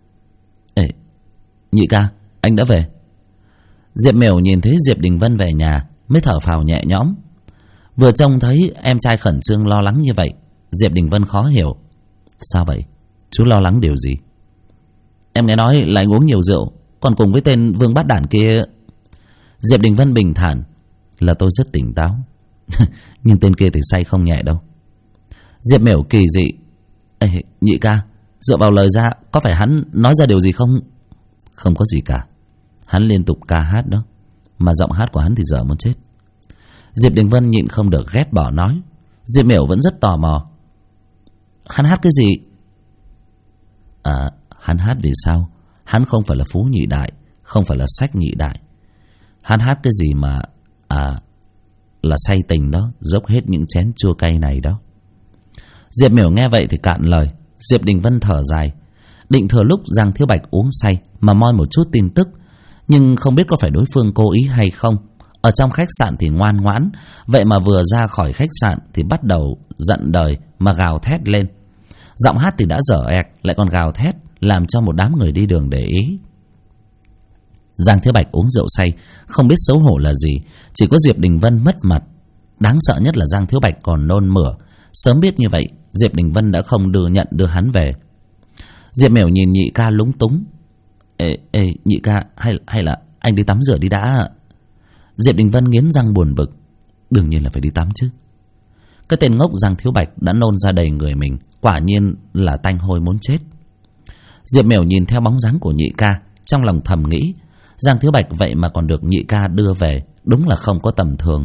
Nhị ca, anh đã về. Diệp Miểu nhìn thấy Diệp Đình Vân về nhà mới thở phào nhẹ nhõm. Vừa trông thấy em trai khẩn trương lo lắng như vậy, Diệp Đình Vân khó hiểu. Sao vậy? Chú lo lắng điều gì? Em nghe nói là anh uống nhiều rượu, còn cùng với tên Vương Bát Đản kia. Diệp Đình Vân bình thản. Là tôi rất tỉnh táo. Nhưng tên kia thì say không nhẹ đâu. Diệp Miểu kỳ dị. Nhị ca, dựa vào lời ra, có phải hắn nói ra điều gì không? Không có gì cả. Hắn liên tục ca hát đó, mà giọng hát của hắn thì dở muốn chết. Diệp Đình Vân nhịn không được ghét bỏ nói. Diệp Miểu vẫn rất tò mò. Hắn hát cái gì? Hắn hát vì sao? Hắn không phải là Phú Nhị Đại, không phải là Sách Nhị Đại. Hắn hát cái gì mà là say tình đó, dốc hết những chén chua cay này đó. Diệp Miểu nghe vậy thì cạn lời. Diệp Đình Vân thở dài, định thừa lúc Giang Thiếu Bạch uống say mà moi một chút tin tức, nhưng không biết có phải đối phương cố ý hay không. Ở trong khách sạn thì ngoan ngoãn, vậy mà vừa ra khỏi khách sạn thì bắt đầu giận đời mà gào thét lên. Giọng hát thì đã dở ẹc, lại còn gào thét, làm cho một đám người đi đường để ý. Giang Thiếu Bạch uống rượu say, không biết xấu hổ là gì, chỉ có Diệp Đình Vân mất mặt. Đáng sợ nhất là Giang Thiếu Bạch còn nôn mửa. Sớm biết như vậy, Diệp Đình Vân đã không đưa hắn về. Diệp Miểu nhìn nhị ca lúng túng. Nhị ca, hay là anh đi tắm rửa đi đã. Diệp Đình Vân nghiến răng buồn bực. Đương nhiên là phải đi tắm chứ. Cái tên ngốc Giang Thiếu Bạch đã nôn ra đầy người mình, quả nhiên là tanh hôi muốn chết. Diệp Miểu nhìn theo bóng dáng của nhị ca, trong lòng thầm nghĩ, Giang Thiếu Bạch vậy mà còn được nhị ca đưa về, đúng là không có tầm thường.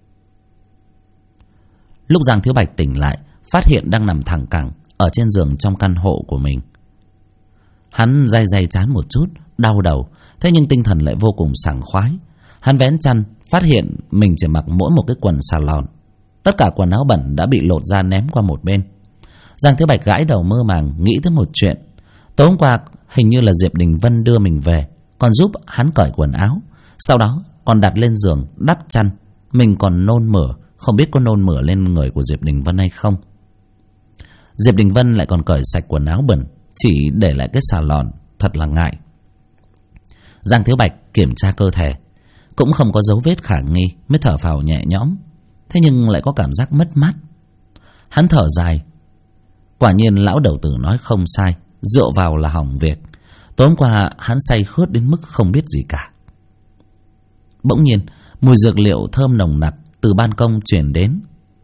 Lúc Giang Thiếu Bạch tỉnh lại, phát hiện đang nằm thẳng cẳng ở trên giường trong căn hộ của mình. Hắn day day chán một chút, đau đầu, thế nhưng tinh thần lại vô cùng sảng khoái. Hắn vén chăn, phát hiện mình chỉ mặc mỗi một cái quần xà lòn. Tất cả quần áo bẩn đã bị lột ra ném qua một bên. Giang Thiếu Bạch gãi đầu mơ màng, nghĩ tới một chuyện. Tối hôm qua hình như là Diệp Đình Vân đưa mình về, còn giúp hắn cởi quần áo, sau đó còn đặt lên giường đắp chăn. Mình còn nôn mửa, không biết có nôn mửa lên người của Diệp Đình Vân hay không. Diệp Đình Vân lại còn cởi sạch quần áo bẩn, chỉ để lại cái xà lòn, thật là ngại. Giang Thiếu Bạch kiểm tra cơ thể, cũng không có dấu vết khả nghi, mới thở phào nhẹ nhõm. Thế nhưng lại có cảm giác mất mát. Hắn thở dài. Quả nhiên lão đầu tử nói không sai, rượu vào là hỏng việc. Tối hôm qua hắn say khướt đến mức không biết gì cả. Bỗng nhiên mùi dược liệu thơm nồng nặc từ ban công truyền đến.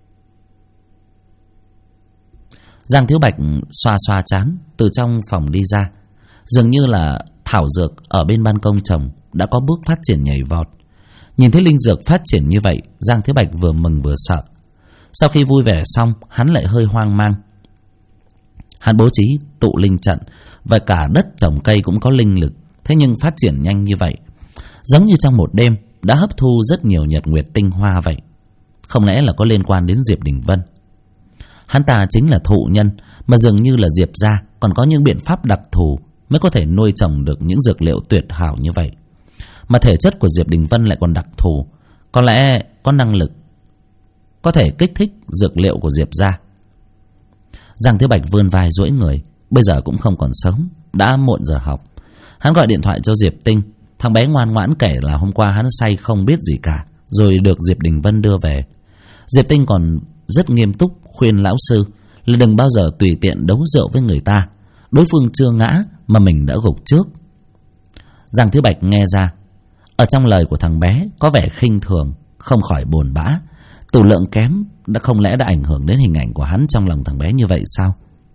Giang Thiếu Bạch xoa xoa trán, từ trong phòng đi ra. Dường như là thảo dược ở bên ban công trồng đã có bước phát triển nhảy vọt. Nhìn thấy linh dược phát triển như vậy, Giang Thiếu Bạch vừa mừng vừa sợ. Sau khi vui vẻ xong, hắn lại hơi hoang mang. Hắn bố trí tụ linh trận, và cả đất trồng cây cũng có linh lực. Thế nhưng phát triển nhanh như vậy, giống như trong một đêm đã hấp thu rất nhiều nhật nguyệt tinh hoa vậy. Không lẽ là có liên quan đến Diệp Đình Vân? Hắn ta chính là thụ nhân, mà dường như là Diệp gia còn có những biện pháp đặc thù mới có thể nuôi trồng được những dược liệu tuyệt hảo như vậy. Mà thể chất của Diệp Đình Vân lại còn đặc thù, có lẽ có năng lực có thể kích thích dược liệu của Diệp gia. Giang Thiếu Bạch vươn vai duỗi người. Bây giờ cũng không còn sớm, đã muộn giờ học. Hắn gọi điện thoại cho Diệp Tinh. Thằng bé ngoan ngoãn kể là hôm qua hắn say không biết gì cả, rồi được Diệp Đình Vân đưa về. Diệp Tinh còn rất nghiêm túc khuyên lão sư là đừng bao giờ tùy tiện đấu rượu với người ta. Đối phương chưa ngã mà mình đã gục trước. Giang Thiếu Bạch nghe ra, ở trong lời của thằng bé có vẻ khinh thường, không khỏi buồn bã. Tửu lượng kém không lẽ đã ảnh hưởng đến hình ảnh của hắn trong lòng thằng bé như vậy sao?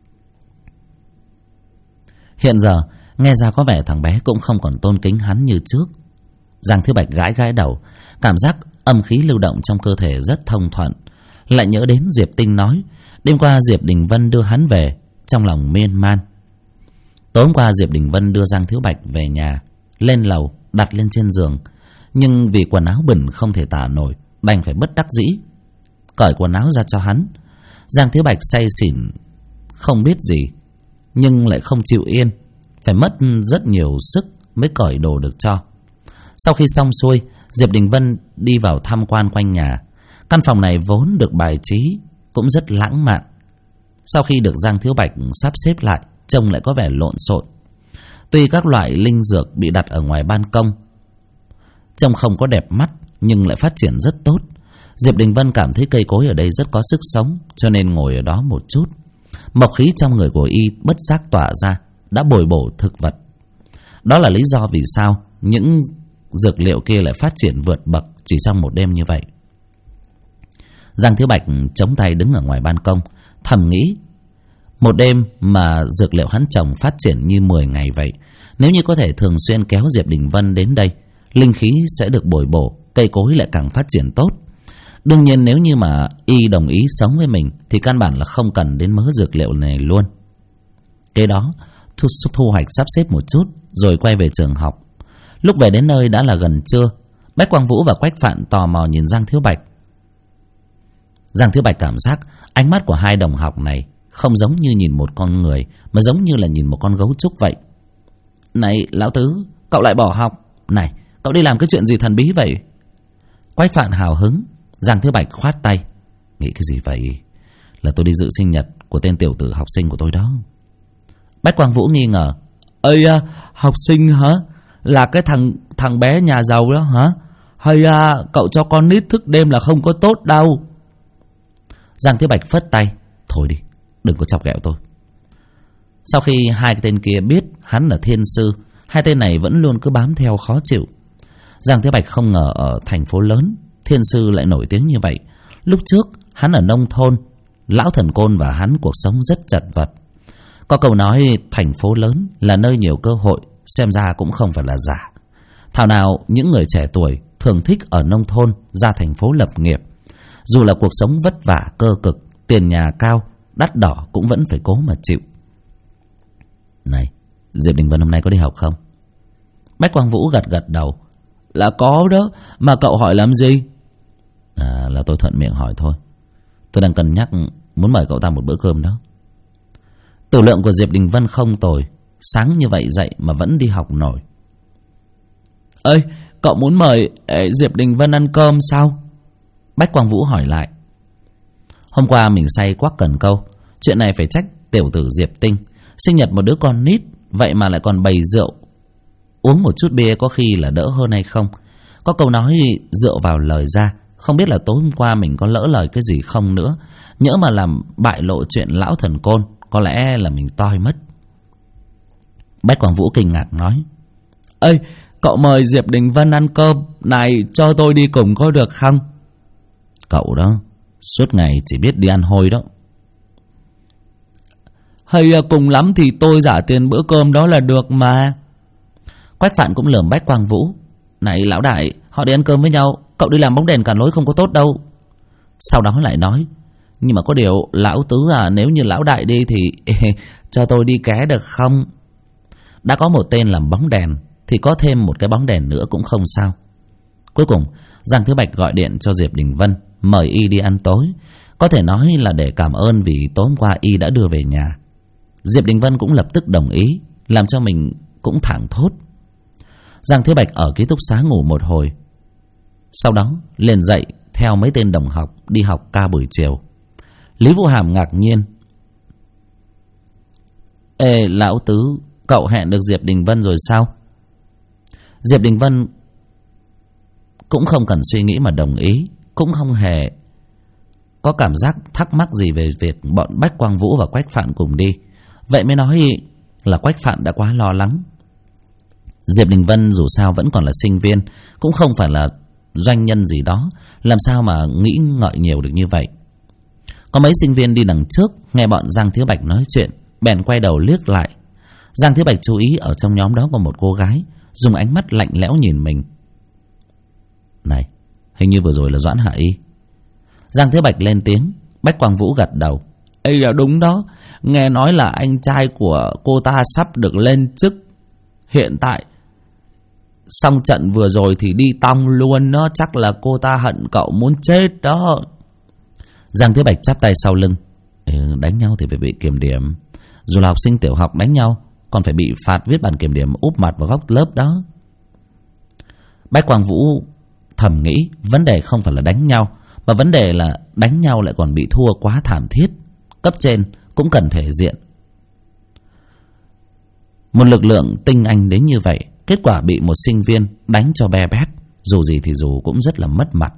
Hiện giờ nghe ra có vẻ thằng bé cũng không còn tôn kính hắn như trước. Giang Thiếu Bạch gãi gãi đầu, cảm giác âm khí lưu động trong cơ thể rất thông thuận. Lại nhớ đến Diệp Tinh nói đêm qua Diệp Đình Vân đưa hắn về, trong lòng miên man. Tối hôm qua Diệp Đình Vân đưa Giang Thiếu Bạch về nhà, lên lầu đặt lên trên giường, nhưng vì quần áo bẩn không thể tả nổi, đành phải bất đắc dĩ cởi quần áo ra cho hắn. Giang Thiếu Bạch say xỉn không biết gì, nhưng lại không chịu yên, phải mất rất nhiều sức mới cởi đồ được cho. Sau khi xong xuôi, Diệp Đình Vân đi vào tham quan quanh nhà. Căn phòng này vốn được bài trí cũng rất lãng mạn. Sau khi được Giang Thiếu Bạch sắp xếp lại, trông lại có vẻ lộn xộn. Tuy các loại linh dược bị đặt ở ngoài ban công trông không có đẹp mắt, nhưng lại phát triển rất tốt. Diệp Đình Vân cảm thấy cây cối ở đây rất có sức sống, cho nên ngồi ở đó một chút. Mộc khí trong người của y bất giác tỏa ra, đã bồi bổ thực vật. Đó là lý do vì sao những dược liệu kia lại phát triển vượt bậc chỉ trong một đêm như vậy. Giang Thiếu Bạch chống tay đứng ở ngoài ban công, thầm nghĩ, một đêm mà dược liệu hắn trồng phát triển như 10 ngày vậy. Nếu như có thể thường xuyên kéo Diệp Đình Vân đến đây, linh khí sẽ được bồi bổ, cây cối lại càng phát triển tốt. Đương nhiên nếu như mà y đồng ý sống với mình thì căn bản là không cần đến mớ dược liệu này luôn. Kế đó thu hoạch sắp xếp một chút, rồi quay về trường học. Lúc về đến nơi đã là gần trưa. Bách Quang Vũ và Quách Phạn tò mò nhìn Giang Thiếu Bạch. Giang Thiếu Bạch cảm giác ánh mắt của hai đồng học này không giống như nhìn một con người, mà giống như là nhìn một con gấu trúc vậy. Này lão tứ, cậu lại bỏ học. Này, cậu đi làm cái chuyện gì thần bí vậy? Quách Phạn hào hứng. Giang Thiếu Bạch khoát tay. Nghĩ cái gì vậy? Là tôi đi dự sinh nhật của tên tiểu tử học sinh của tôi đó. Bách Quang Vũ nghi ngờ. Ây à, học sinh hả? Là cái thằng bé nhà giàu đó hả? Hay à, cậu cho con nít thức đêm là không có tốt đâu. Giang Thiếu Bạch phất tay. Thôi đi, đừng có chọc ghẹo tôi. Sau khi hai cái tên kia biết hắn là thiên sư, hai tên này vẫn luôn cứ bám theo khó chịu. Giang Thiếu Bạch không ngờ ở thành phố lớn thiên sư lại nổi tiếng như vậy. Lúc trước hắn ở nông thôn, lão thần côn và hắn cuộc sống rất chật vật. Có câu nói thành phố lớn là nơi nhiều cơ hội, xem ra cũng không phải là giả. Thảo nào những người trẻ tuổi thường thích ở nông thôn ra thành phố lập nghiệp. Dù là cuộc sống vất vả cơ cực, tiền nhà cao, đắt đỏ cũng vẫn phải cố mà chịu. Này, Diệp Đình Vân hôm nay có đi học không? Bách Quang Vũ gật gật đầu. Là có đó, mà cậu hỏi làm gì? Là tôi thuận miệng hỏi thôi. Tôi đang cân nhắc muốn mời cậu ta một bữa cơm đó. Tử lượng của Diệp Đình Vân không tồi, sáng như vậy dậy mà vẫn đi học nổi. Ơi, cậu muốn mời Diệp Đình Vân ăn cơm sao? Bách Quang Vũ hỏi lại. Hôm qua mình say quắc cần câu, chuyện này phải trách tiểu tử Diệp Tinh. Sinh nhật một đứa con nít, vậy mà lại còn bày rượu. Uống một chút bia có khi là đỡ hơn hay không? Có câu nói rượu vào lời ra. Không biết là tối hôm qua mình có lỡ lời cái gì không nữa. Nhỡ mà làm bại lộ chuyện lão thần côn, có lẽ là mình toi mất. Bách Quang Vũ kinh ngạc nói. Ê, cậu mời Diệp Đình Vân ăn cơm, này cho tôi đi cùng có được không? Cậu đó, suốt ngày chỉ biết đi ăn hôi đó. Hay cùng lắm thì tôi trả tiền bữa cơm đó là được mà. Quách Phạn cũng lườm Bách Quang Vũ. Này lão đại, họ đi ăn cơm với nhau, cậu đi làm bóng đèn cản lối không có tốt đâu. Sau đó lại nói. Nhưng mà có điều lão tứ nếu như lão đại đi thì cho tôi đi ké được không? Đã có một tên làm bóng đèn thì có thêm một cái bóng đèn nữa cũng không sao. Cuối cùng Giang Thứ Bạch gọi điện cho Diệp Đình Vân, mời y đi ăn tối. Có thể nói là để cảm ơn vì tối hôm qua y đã đưa về nhà. Diệp Đình Vân cũng lập tức đồng ý, làm cho mình cũng thảng thốt. Giang Thế Bạch ở ký túc xá ngủ một hồi, sau đó liền dậy theo mấy tên đồng học đi học ca buổi chiều. Lý Vũ Hàm ngạc nhiên. Ê lão tứ, cậu hẹn được Diệp Đình Vân rồi sao? Diệp Đình Vân cũng không cần suy nghĩ mà đồng ý, cũng không hề có cảm giác thắc mắc gì về việc bọn Bách Quang Vũ và Quách Phạn cùng đi. Vậy mới nói là Quách Phạn đã quá lo lắng. Diệp Đình Vân dù sao vẫn còn là sinh viên, cũng không phải là doanh nhân gì đó, làm sao mà nghĩ ngợi nhiều được như vậy. Có mấy sinh viên đi đằng trước nghe bọn Giang Thiếu Bạch nói chuyện, bèn quay đầu liếc lại. Giang Thiếu Bạch chú ý ở trong nhóm đó có một cô gái dùng ánh mắt lạnh lẽo nhìn mình. Này, hình như vừa rồi là Doãn Hạ Y. Giang Thiếu Bạch lên tiếng. Bách Quang Vũ gật đầu. Ê là đúng đó, nghe nói là anh trai của cô ta sắp được lên chức. Hiện tại xong trận vừa rồi thì đi tong luôn đó. Chắc là cô ta hận cậu muốn chết đó. Giang Thế Bạch chắp tay sau lưng. Đánh nhau thì phải bị kiểm điểm. Dù là học sinh tiểu học đánh nhau còn phải bị phạt viết bản kiểm điểm úp mặt vào góc lớp đó. Bách Quang Vũ thầm nghĩ vấn đề không phải là đánh nhau, mà vấn đề là đánh nhau lại còn bị thua quá thảm thiết. Cấp trên cũng cần thể diện. Một lực lượng tinh anh đến như vậy, kết quả bị một sinh viên đánh cho be bét, dù gì thì dù cũng rất là mất mặt.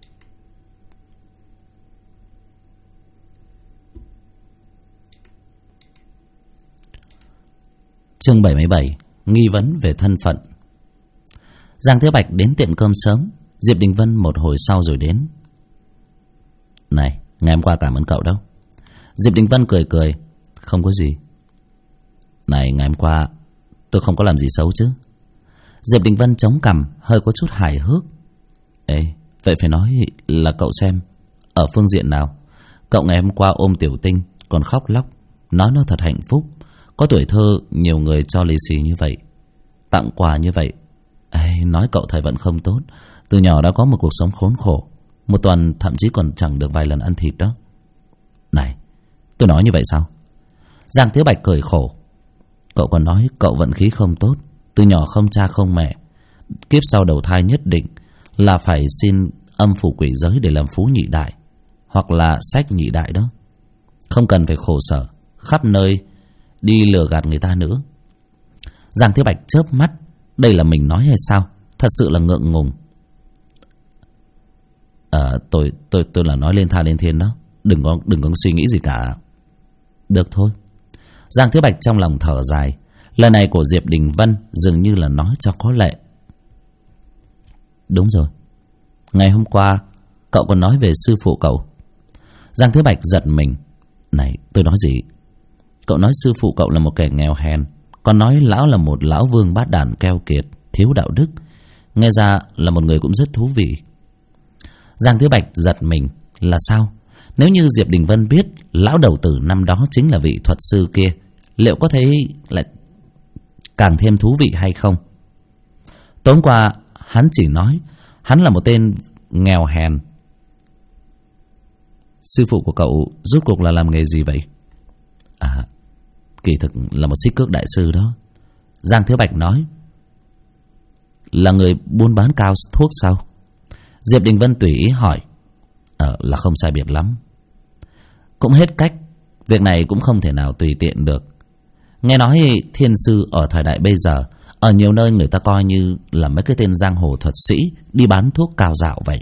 Chương 77. Nghi vấn về thân phận. Giang Thế Bạch đến tiệm cơm sớm. Diệp Đình Vân một hồi sau rồi đến. Này, ngày hôm qua cảm ơn cậu đâu. Diệp Đình Vân cười cười. Không có gì. Này, ngày hôm qua tôi không có làm gì xấu chứ? Diệp Đình Vân chống cằm, hơi có chút hài hước. Ê, vậy phải nói là cậu xem ở phương diện nào. Cậu ngày hôm qua ôm Tiểu Tinh còn khóc lóc, nói nó thật hạnh phúc. Có tuổi thơ nhiều người cho lì xì như vậy, tặng quà như vậy. Ê, nói cậu thời vận không tốt, từ nhỏ đã có một cuộc sống khốn khổ, một tuần thậm chí còn chẳng được vài lần ăn thịt đó. Này, tôi nói như vậy sao? Giang Thiếu Bạch cười khổ. Cậu còn nói cậu vận khí không tốt, từ nhỏ không cha không mẹ, kiếp sau đầu thai nhất định là phải xin âm phủ quỷ giới để làm phú nhị đại, hoặc là sách nhị đại đó. Không cần phải khổ sở khắp nơi đi lừa gạt người ta nữa. Giang Thiếu Bạch chớp mắt. Đây là mình nói hay sao? Thật sự là ngượng ngùng. Tôi là nói lên tha lên thiên đó. Đừng có suy nghĩ gì cả. Được thôi. Giang Thiếu Bạch trong lòng thở dài. Lời này của Diệp Đình Vân dường như là nói cho có lệ. Đúng rồi, ngày hôm qua cậu còn nói về sư phụ cậu. Giang Thiếu Bạch giật mình. Này, tôi nói gì? Cậu nói sư phụ cậu là một kẻ nghèo hèn, còn nói lão là một lão vương bát đàn keo kiệt, thiếu đạo đức. Nghe ra là một người cũng rất thú vị. Giang Thiếu Bạch giật mình. Là sao? Nếu như Diệp Đình Vân biết lão đầu tử năm đó chính là vị thuật sư kia, liệu có thấy lại càng thêm thú vị hay không? Tối qua hắn chỉ nói hắn là một tên nghèo hèn. Sư phụ của cậu rốt cuộc là làm nghề gì vậy? À, kỳ thực là một xích cước đại sư đó. Giang Thiếu Bạch nói. Là người buôn bán cao thuốc sao? Diệp Đình Vân tùy ý hỏi. Là không sai biệt lắm. Cũng hết cách. Việc này cũng không thể nào tùy tiện được. Nghe nói thiên sư ở thời đại bây giờ, ở nhiều nơi người ta coi như là mấy cái tên giang hồ thuật sĩ đi bán thuốc cao dạo vậy.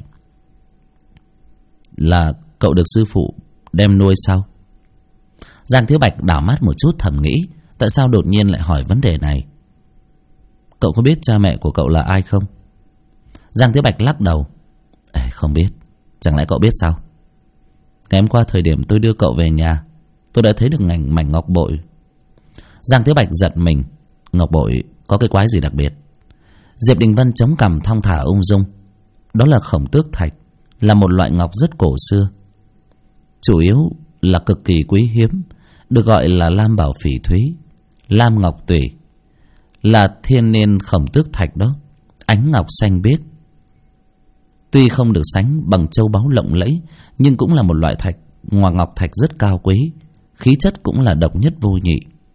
Là cậu được sư phụ đem nuôi sao? Giang Thiếu Bạch đảo mắt một chút thầm nghĩ, tại sao đột nhiên lại hỏi vấn đề này. Cậu có biết cha mẹ của cậu là ai không? Giang Thiếu Bạch lắc đầu. Không biết. Chẳng lẽ cậu biết sao? Ngày hôm qua thời điểm tôi đưa cậu về nhà, tôi đã thấy được mảnh ngọc bội. Giang Thiếu Bạch giật mình. Ngọc bội có cái quái gì đặc biệt? Diệp Đình Vân chống cằm thong thả ung dung. Đó là Khổng Tước Thạch, là một loại ngọc rất cổ xưa, chủ yếu là cực kỳ quý hiếm, được gọi là Lam Bảo Phỉ Thúy, Lam Ngọc Tùy, là thiên niên Khổng Tước Thạch đó, ánh ngọc xanh biếc. Tuy không được sánh bằng châu báu lộng lẫy, nhưng cũng là một loại thạch, ngọc thạch rất cao quý, khí chất cũng là độc nhất vô nhị.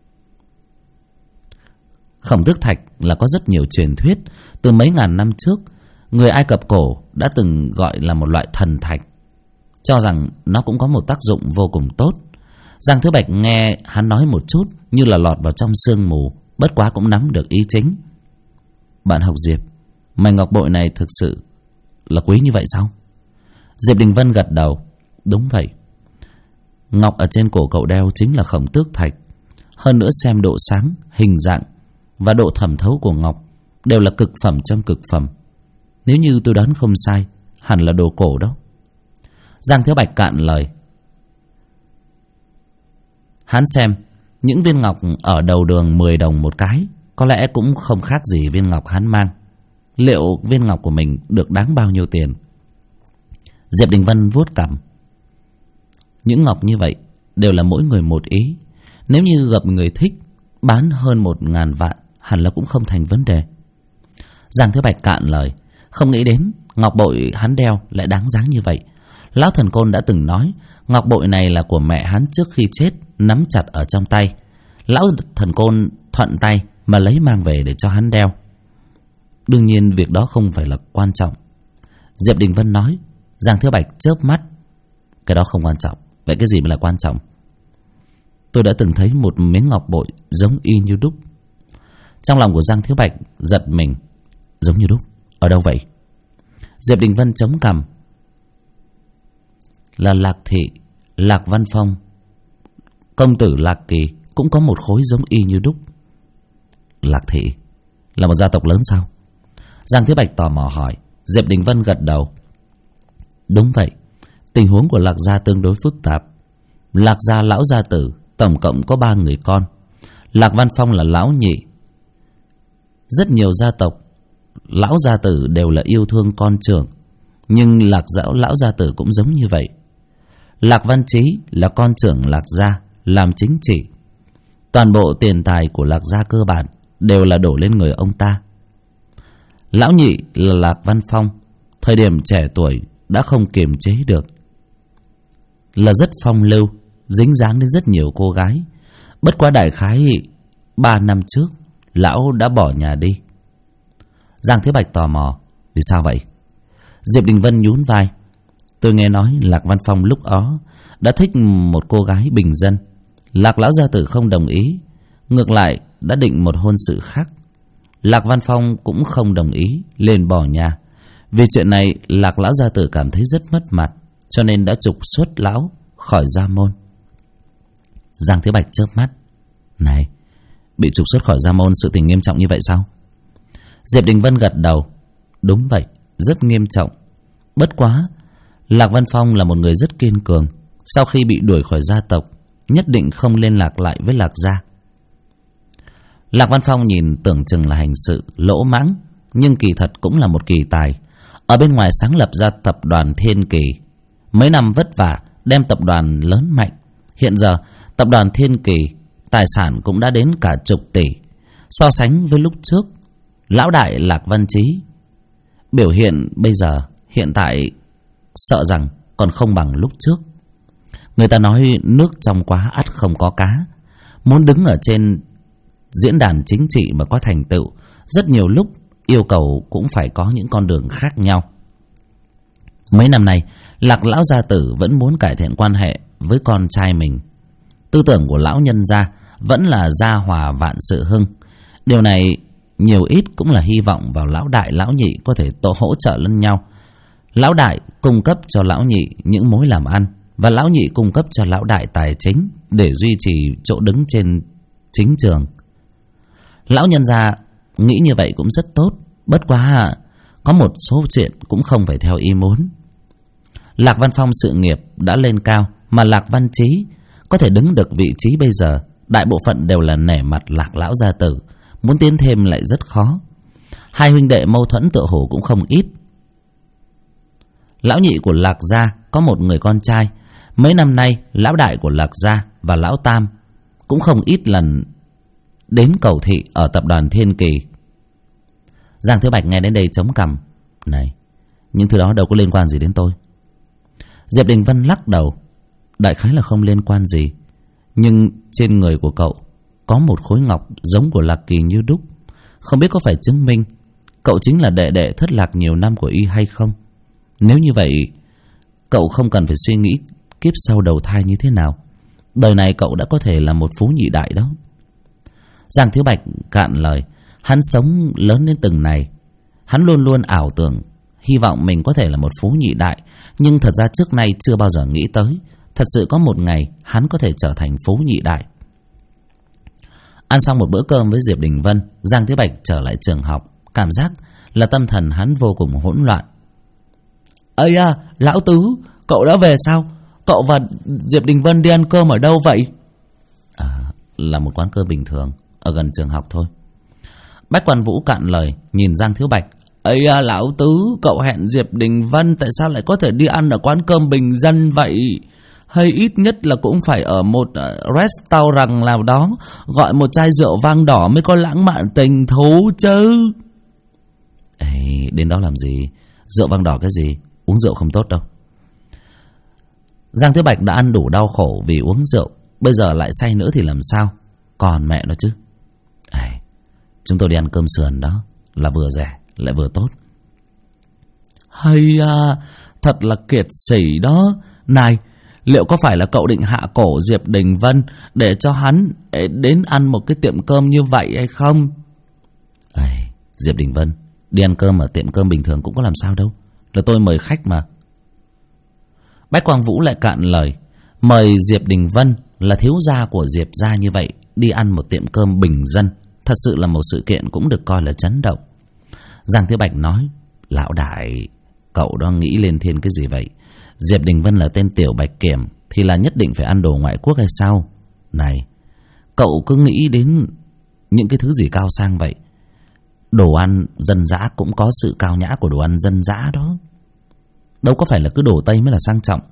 Khổng Tước Thạch là có rất nhiều truyền thuyết. Từ mấy ngàn năm trước, người Ai Cập cổ đã từng gọi là một loại thần thạch, cho rằng nó cũng có một tác dụng vô cùng tốt. Giang Thứ Bạch nghe hắn nói một chút như là lọt vào trong sương mù, bất quá cũng nắm được ý chính. Bạn học Diệp, mảnh ngọc bội này thực sự là quý như vậy sao? Diệp Đình Vân gật đầu. Đúng vậy. Ngọc ở trên cổ cậu đeo chính là Khổng Tước Thạch. Hơn nữa xem độ sáng, hình dạng và độ thẩm thấu của ngọc đều là cực phẩm trong cực phẩm. Nếu như tôi đoán không sai, hẳn là đồ cổ đó. Giang Thiếu Bạch cạn lời. Hắn xem những viên ngọc ở đầu đường 10 đồng một cái, có lẽ cũng không khác gì viên ngọc hắn mang. Liệu viên ngọc của mình được đáng bao nhiêu tiền? Diệp Đình Vân vuốt cằm. Những ngọc như vậy đều là mỗi người một ý. Nếu như gặp người thích, bán hơn 1.000 vạn hẳn là cũng không thành vấn đề. Giang Thứ Bạch cạn lời. Không nghĩ đến ngọc bội hắn đeo lại đáng giá như vậy. Lão Thần Côn đã từng nói ngọc bội này là của mẹ hắn trước khi chết, nắm chặt ở trong tay. Lão Thần Côn thuận tay mà lấy mang về để cho hắn đeo. Đương nhiên việc đó không phải là quan trọng. Diệp Đình Vân nói. Giang Thiếu Bạch chớp mắt. Cái đó không quan trọng. Vậy cái gì mới là quan trọng? Tôi đã từng thấy một miếng ngọc bội giống y như đúc. Trong lòng của Giang Thiếu Bạch giật mình. Giống như đúc? Ở đâu vậy? Diệp Đình Vân chống cằm. Là Lạc Thị, Lạc Văn Phong, công tử Lạc Kỳ cũng có một khối giống y như đúc. Lạc Thị là một gia tộc lớn sao? Giang Thiếu Bạch tò mò hỏi. Diệp Đình Vân gật đầu. Đúng vậy. Tình huống của Lạc gia tương đối phức tạp. Lạc gia lão gia tử tổng cộng có 3 người con. Lạc Văn Phong là lão nhị. Rất nhiều gia tộc lão gia tử đều là yêu thương con trưởng, nhưng lão gia tử cũng giống như vậy. Lạc Văn Chí là con trưởng Lạc gia, làm chính trị. Toàn bộ tiền tài của Lạc gia cơ bản đều là đổ lên người ông ta. Lão nhị là Lạc Văn Phong, thời điểm trẻ tuổi đã không kiềm chế được, là rất phong lưu, dính dáng đến rất nhiều cô gái. Bất quá đại khái 3 năm trước lão đã bỏ nhà đi. Giang Thế Bạch tò mò. Vì sao vậy? Diệp Đình Vân nhún vai. Tôi nghe nói Lạc Văn Phong lúc đó đã thích một cô gái bình dân. Lạc lão gia tử không đồng ý, ngược lại đã định một hôn sự khác. Lạc Văn Phong cũng không đồng ý, liền bỏ nhà. Vì chuyện này Lạc lão gia tử cảm thấy rất mất mặt, cho nên đã trục xuất lão khỏi gia môn. Giang Thế Bạch chớp mắt. Này, bị trục xuất khỏi gia môn sự tình nghiêm trọng như vậy sao? Diệp Đình Vân gật đầu. Đúng vậy, rất nghiêm trọng. Bất quá Lạc Văn Phong là một người rất kiên cường. Sau khi bị đuổi khỏi gia tộc, nhất định không liên lạc lại với Lạc gia. Lạc Văn Phong nhìn tưởng chừng là hành sự lỗ mãng, nhưng kỳ thật cũng là một kỳ tài. Ở bên ngoài sáng lập ra tập đoàn Thiên Kỳ, mấy năm vất vả đem tập đoàn lớn mạnh. Hiện giờ tập đoàn Thiên Kỳ tài sản cũng đã đến cả chục tỷ. So sánh với lúc trước, Lão đại Lạc Văn Chí biểu hiện bây giờ hiện tại sợ rằng còn không bằng lúc trước. Người ta nói nước trong quá ắt không có cá. Muốn đứng ở trên diễn đàn chính trị mà có thành tựu, rất nhiều lúc yêu cầu cũng phải có những con đường khác nhau. Mấy năm nay, Lạc lão gia tử vẫn muốn cải thiện quan hệ với con trai mình. Tư tưởng của lão nhân gia vẫn là gia hòa vạn sự hưng. Điều này nhiều ít cũng là hy vọng vào lão đại lão nhị có thể hỗ trợ lẫn nhau. Lão đại cung cấp cho lão nhị những mối làm ăn, và lão nhị cung cấp cho lão đại tài chính để duy trì chỗ đứng trên chính trường. Lão nhân gia nghĩ như vậy cũng rất tốt, bất quá có một số chuyện cũng không phải theo ý muốn. Lạc Văn Phong sự nghiệp đã lên cao, mà Lạc Văn Chí có thể đứng được vị trí bây giờ, đại bộ phận đều là nể mặt Lạc lão gia tử, muốn tiến thêm lại rất khó. Hai huynh đệ mâu thuẫn tựa hồ cũng không ít. Lão nhị của Lạc gia có một người con trai. Mấy năm nay, lão đại của Lạc gia và lão tam cũng không ít lần đến cầu thị ở tập đoàn Thiên Kỳ. Giang Thiếu Bạch nghe đến đây chống cằm. Này, những thứ đó đâu có liên quan gì đến tôi. Diệp Đình Vân lắc đầu. Đại khái là không liên quan gì, nhưng trên người của cậu có một khối ngọc giống của Lạc Kỳ như đúc. Không biết có phải chứng minh cậu chính là đệ đệ thất lạc nhiều năm của y hay không. Nếu như vậy, cậu không cần phải suy nghĩ kiếp sau đầu thai như thế nào. Đời này cậu đã có thể là một phú nhị đại đó. Giang Thiếu Bạch cạn lời. Hắn sống lớn đến từng này, hắn luôn luôn ảo tưởng, hy vọng mình có thể là một phú nhị đại. Nhưng thật ra trước nay chưa bao giờ nghĩ tới thật sự có một ngày hắn có thể trở thành phú nhị đại. Ăn xong một bữa cơm với Diệp Đình Vân, Giang Thiếu Bạch trở lại trường học. Cảm giác là tâm thần hắn vô cùng hỗn loạn. Ây à, lão tứ, cậu đã về sao? Cậu và Diệp Đình Vân đi ăn cơm ở đâu vậy? Là một quán cơm bình thường ở gần trường học thôi. Bách Quan Vũ cạn lời, nhìn Giang Thiếu Bạch. Ây à, lão tứ, cậu hẹn Diệp Đình Vân tại sao lại có thể đi ăn ở quán cơm bình dân vậy? Hay ít nhất là cũng phải ở một restaurant nào đó, gọi một chai rượu vang đỏ mới có lãng mạn tình thú chứ. Ê, đến đó làm gì? Rượu vang đỏ cái gì? Uống rượu không tốt đâu. Giang Thiếu Bạch đã ăn đủ đau khổ vì uống rượu, bây giờ lại say nữa thì làm sao? Còn mẹ nó chứ. Chúng tôi đi ăn cơm sườn đó, là vừa rẻ lại vừa tốt. Hay à, thật là kiệt sỉ đó. Này, liệu có phải là cậu định hạ cổ Diệp Đình Vân để cho hắn đến ăn một cái tiệm cơm như vậy hay không? Diệp Đình Vân đi ăn cơm ở tiệm cơm bình thường cũng có làm sao đâu, là tôi mời khách mà. Bách Quang Vũ lại cạn lời. Mời Diệp Đình Vân là thiếu gia của Diệp gia như vậy đi ăn một tiệm cơm bình dân, thật sự là một sự kiện cũng được coi là chấn động. Giang Thiếu Bạch nói. Lão đại, cậu đang nghĩ lên thiên cái gì vậy? Diệp Đình Vân là tên tiểu bạch kiểm thì là nhất định phải ăn đồ ngoại quốc hay sao? Này, cậu cứ nghĩ đến những cái thứ gì cao sang vậy? Đồ ăn dân dã cũng có sự cao nhã của đồ ăn dân dã đó, đâu có phải là cứ đồ Tây mới là sang trọng.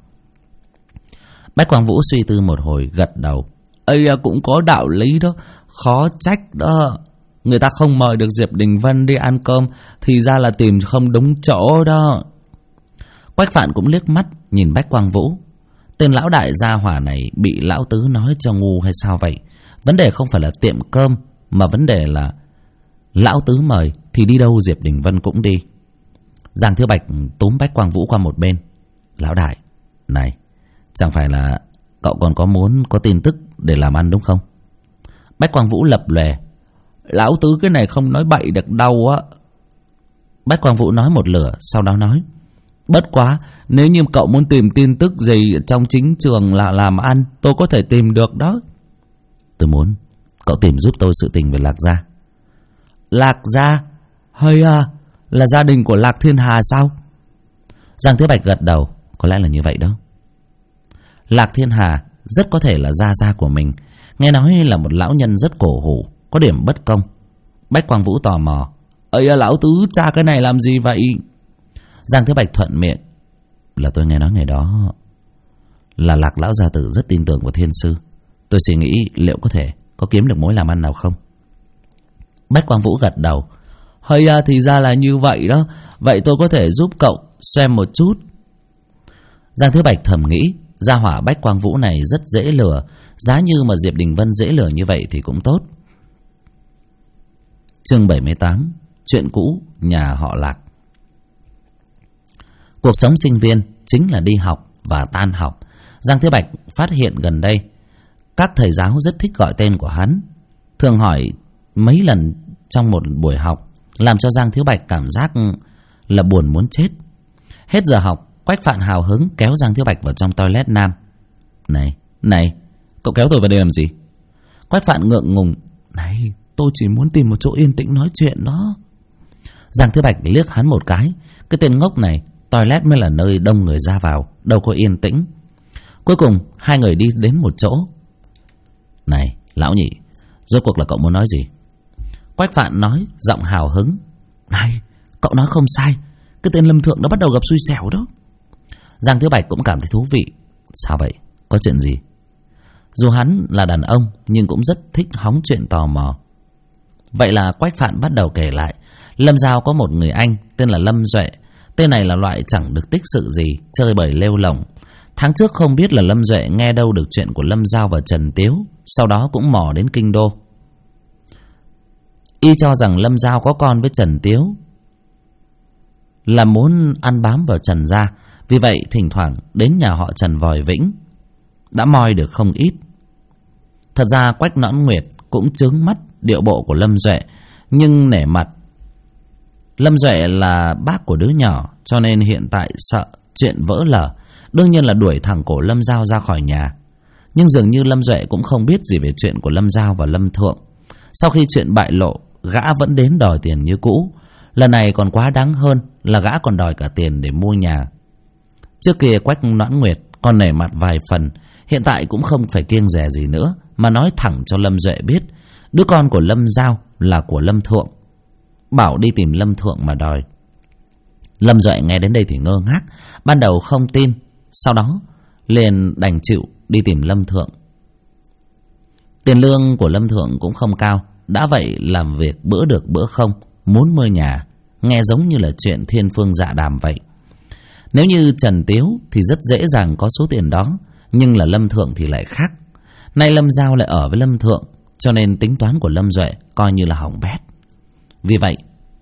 Bách Quang Vũ suy tư một hồi, gật đầu. Ây à, cũng có đạo lý đó, khó trách đó. Người ta không mời được Diệp Đình Vân đi ăn cơm thì ra là tìm không đúng chỗ đó. Quách Phạn cũng liếc mắt nhìn Bách Quang Vũ. Tên lão đại gia hỏa này bị lão tứ nói cho ngu hay sao vậy? Vấn đề không phải là tiệm cơm, mà vấn đề là lão tứ mời thì đi đâu Diệp Đình Vân cũng đi. Giang Thiếu Bạch túm Bách Quang Vũ qua một bên. Lão đại, này, chẳng phải là cậu còn có muốn có tin tức để làm ăn đúng không? Bách Quang Vũ lập lòe. Lão tứ cái này không nói bậy được đâu á. Bách Quang Vũ nói một lửa, sau đó nói. Bất quá, nếu như cậu muốn tìm tin tức gì trong chính trường là làm ăn, tôi có thể tìm được đó. Tôi muốn cậu tìm giúp tôi sự tình về Lạc gia. Lạc gia? Hay à, là gia đình của Lạc Thiên Hà sao? Giang Thiếu Bạch gật đầu. Có lẽ là như vậy đó. Lạc Thiên Hà rất có thể là gia của mình. Nghe nói là một lão nhân rất cổ hủ, có điểm bất công. Bách Quang Vũ tò mò. Ây à, lão tứ tra cái này làm gì vậy? Giang Thiếu Bạch thuận miệng. Là tôi nghe nói ngày đó là Lạc lão gia tử rất tin tưởng vào thiên sư. Tôi suy nghĩ liệu có thể có kiếm được mối làm ăn nào không? Bách Quang Vũ gật đầu. Hay à, thì ra là như vậy đó. Vậy tôi có thể giúp cậu xem một chút. Giang Thiếu Bạch thầm nghĩ, gia hỏa Bách Quang Vũ này rất dễ lừa. Giá như mà Diệp Đình Vân dễ lừa như vậy thì cũng tốt. Chương 78. Chuyện cũ nhà họ Lạc. Cuộc sống sinh viên chính là đi học và tan học. Giang Thiếu Bạch phát hiện gần đây các thầy giáo rất thích gọi tên của hắn, thường hỏi mấy lần trong một buổi học, làm cho Giang Thiếu Bạch cảm giác là buồn muốn chết. Hết giờ học, Quách Phạn hào hứng kéo Giang Thiếu Bạch vào trong toilet nam. Này, cậu kéo tôi vào đây làm gì? Quách Phạn ngượng ngùng. Này, tôi chỉ muốn tìm một chỗ yên tĩnh nói chuyện đó. Giang Thiếu Bạch liếc hắn một cái. Cái tên ngốc này, toilet mới là nơi đông người ra vào, đâu có yên tĩnh. Cuối cùng hai người đi đến một chỗ. Này, lão nhị, rốt cuộc là cậu muốn nói gì? Quách Phạn nói, giọng hào hứng. Này, cậu nói không sai. Cái tên Lâm Thượng đã bắt đầu gặp xui xẻo đó. Giang Thiếu Bạch cũng cảm thấy thú vị. Sao vậy? Có chuyện gì? Dù hắn là đàn ông nhưng cũng rất thích hóng chuyện tò mò. Vậy là Quách Phạn bắt đầu kể lại. Lâm Giao có một người anh tên là Lâm Duệ. Tên này là loại chẳng được tích sự gì, chơi bời lêu lỏng. Tháng trước không biết là Lâm Duệ nghe đâu được chuyện của Lâm Giao và Trần Tiếu, sau đó cũng mò đến kinh đô. Y cho rằng Lâm Giao có con với Trần Tiếu, là muốn ăn bám vào Trần gia. Vì vậy thỉnh thoảng đến nhà họ Trần vòi vĩnh, đã moi được không ít. Thật ra Quách Nõn Nguyệt cũng chướng mắt điệu bộ của Lâm Duệ, nhưng nể mặt Lâm Duệ là bác của đứa nhỏ, cho nên hiện tại sợ chuyện vỡ lở, đương nhiên là đuổi thẳng cổ Lâm Giao ra khỏi nhà. Nhưng dường như Lâm Duệ cũng không biết gì về chuyện của Lâm Giao và Lâm Thượng. Sau khi chuyện bại lộ, gã vẫn đến đòi tiền như cũ. Lần này còn quá đáng hơn là gã còn đòi cả tiền để mua nhà. Trước kia Quách Nõn Nguyệt còn nể mặt vài phần, hiện tại cũng không phải kiêng dè gì nữa, mà nói thẳng cho Lâm Duệ biết đứa con của Lâm Giao là của Lâm Thượng, bảo đi tìm Lâm Thượng mà đòi. Lâm Duệ nghe đến đây thì ngơ ngác, ban đầu không tin, sau đó liền đành chịu đi tìm Lâm Thượng. Tiền lương của Lâm Thượng cũng không cao, đã vậy làm việc bữa được bữa không, muốn mua nhà, nghe giống như là chuyện thiên phương dạ đàm vậy. Nếu như Trần Tiếu thì rất dễ dàng có số tiền đó, nhưng là Lâm Thượng thì lại khác. Nay Lâm Giao lại ở với Lâm Thượng, cho nên tính toán của Lâm Duệ coi như là hỏng bét. Vì vậy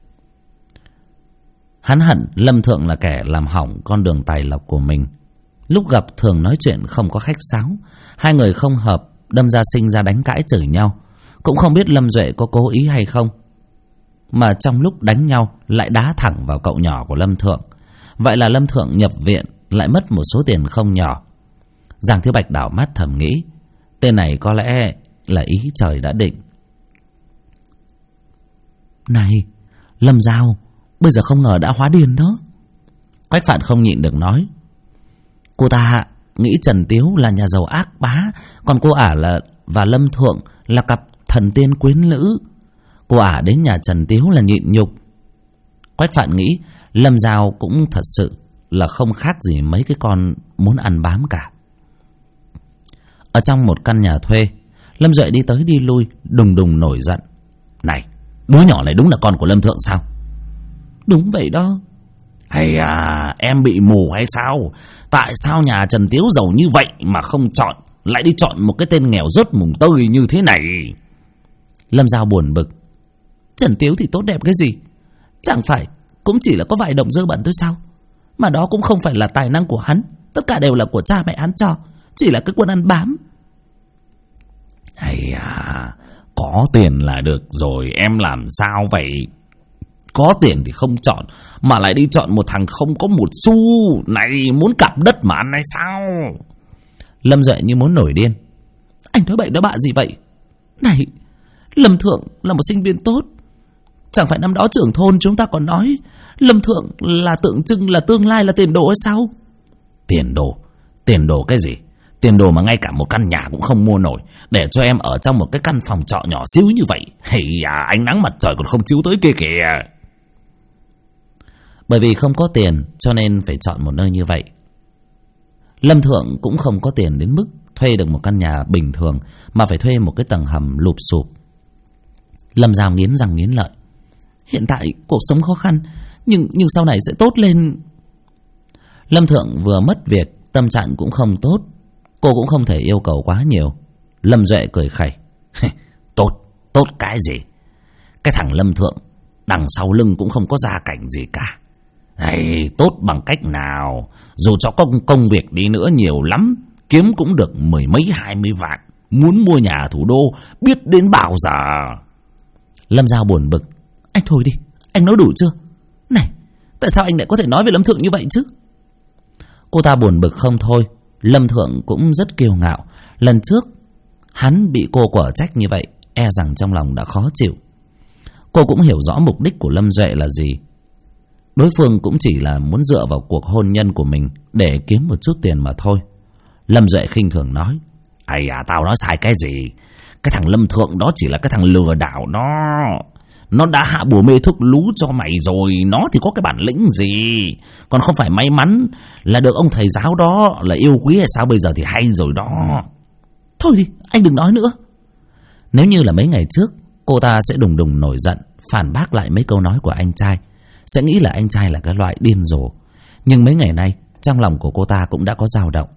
hắn hận Lâm Thượng là kẻ làm hỏng con đường tài lộc của mình. Lúc gặp thường nói chuyện không có khách sáo, hai người không hợp, đâm ra sinh ra đánh cãi chửi nhau. Cũng không biết Lâm Duệ có cố ý hay không, mà trong lúc đánh nhau lại đá thẳng vào cậu nhỏ của Lâm Thượng. Vậy là Lâm Thượng nhập viện, lại mất một số tiền không nhỏ. Giang Thiếu Bạch đảo mắt thầm nghĩ, tên này có lẽ là ý trời đã định. Này, Lâm Giao bây giờ không ngờ đã hóa điên đó. Quách Phạn không nhịn được nói. Cô ta nghĩ Trần Tiếu là nhà giàu ác bá, còn cô ả và Lâm Thượng là cặp thần tiên quyến lữ. Cô ả đến nhà Trần Tiếu là nhịn nhục. Quách Phạn nghĩ Lâm Giao cũng thật sự là không khác gì mấy cái con muốn ăn bám cả. Ở trong một căn nhà thuê, Lâm Duệ đi tới đi lui, đùng đùng nổi giận. Này, đứa nhỏ này đúng là con của Lâm Thượng sao? Đúng vậy đó. Hay à, em bị mù hay sao? Tại sao nhà Trần Tiếu giàu như vậy mà không chọn, lại đi chọn một cái tên nghèo rớt mùng tơi như thế này? Lâm Giao buồn bực. Trần Tiếu thì tốt đẹp cái gì? Chẳng phải cũng chỉ là có vài đồng dơ bẩn thôi sao? Mà đó cũng không phải là tài năng của hắn, tất cả đều là của cha mẹ hắn cho, chỉ là cái quân ăn bám. Hay à, có tiền là được rồi, em làm sao vậy? Có tiền thì không chọn, mà lại đi chọn một thằng không có một xu. Này, muốn cặp đất mà ăn hay sao? Lâm Duệ như muốn nổi điên. Anh nói bậy nói bạ gì vậy? Này, Lâm Thượng là một sinh viên tốt. Chẳng phải năm đó trưởng thôn chúng ta còn nói Lâm Thượng là tượng trưng là tương lai, là tiền đồ hay sao? Tiền đồ? Tiền đồ cái gì? Tiền đồ mà ngay cả một căn nhà cũng không mua nổi, để cho em ở trong một cái căn phòng trọ nhỏ xíu như vậy. Hay à, ánh nắng mặt trời còn không chiếu tới kia kìa. Bởi vì không có tiền cho nên phải chọn một nơi như vậy. Lâm Thượng cũng không có tiền đến mức thuê được một căn nhà bình thường, mà phải thuê một cái tầng hầm lụp xụp. Lâm Giao nghiến răng nghiến lợi. Hiện tại cuộc sống khó khăn, nhưng sau này sẽ tốt lên. Lâm Thượng vừa mất việc, tâm trạng cũng không tốt. Cô cũng không thể yêu cầu quá nhiều. Lâm Duệ cười khẩy. Tốt cái gì? Cái thằng Lâm Thượng đằng sau lưng cũng không có gia cảnh gì cả. Hay, tốt bằng cách nào? Dù cho có công việc đi nữa nhiều lắm, kiếm cũng được 10 mấy 20 vạn. Muốn mua nhà thủ đô biết đến bao giờ? Lâm Giao buồn bực. Anh thôi đi, anh nói đủ chưa? Này, tại sao anh lại có thể nói về Lâm Thượng như vậy chứ? Cô ta buồn bực không thôi. Lâm Thượng cũng rất kiêu ngạo. Lần trước hắn bị cô quở trách như vậy, e rằng trong lòng đã khó chịu. Cô cũng hiểu rõ mục đích của Lâm Duệ là gì. Đối phương cũng chỉ là muốn dựa vào cuộc hôn nhân của mình để kiếm một chút tiền mà thôi. Lâm Duệ khinh thường nói. Ây à, tao nói sai cái gì? Cái thằng Lâm Thượng đó chỉ là cái thằng lừa đảo đó. Nó đã hạ bùa mê thuốc lú cho mày rồi. Nó thì có cái bản lĩnh gì? Còn không phải may mắn là được ông thầy giáo đó là yêu quý hay sao? Bây giờ thì hay rồi đó. Thôi đi, anh đừng nói nữa. Nếu như là mấy ngày trước, cô ta sẽ đùng đùng nổi giận, phản bác lại mấy câu nói của anh trai, sẽ nghĩ là anh trai là cái loại điên rồ. Nhưng mấy ngày nay, trong lòng của cô ta cũng đã có dao động.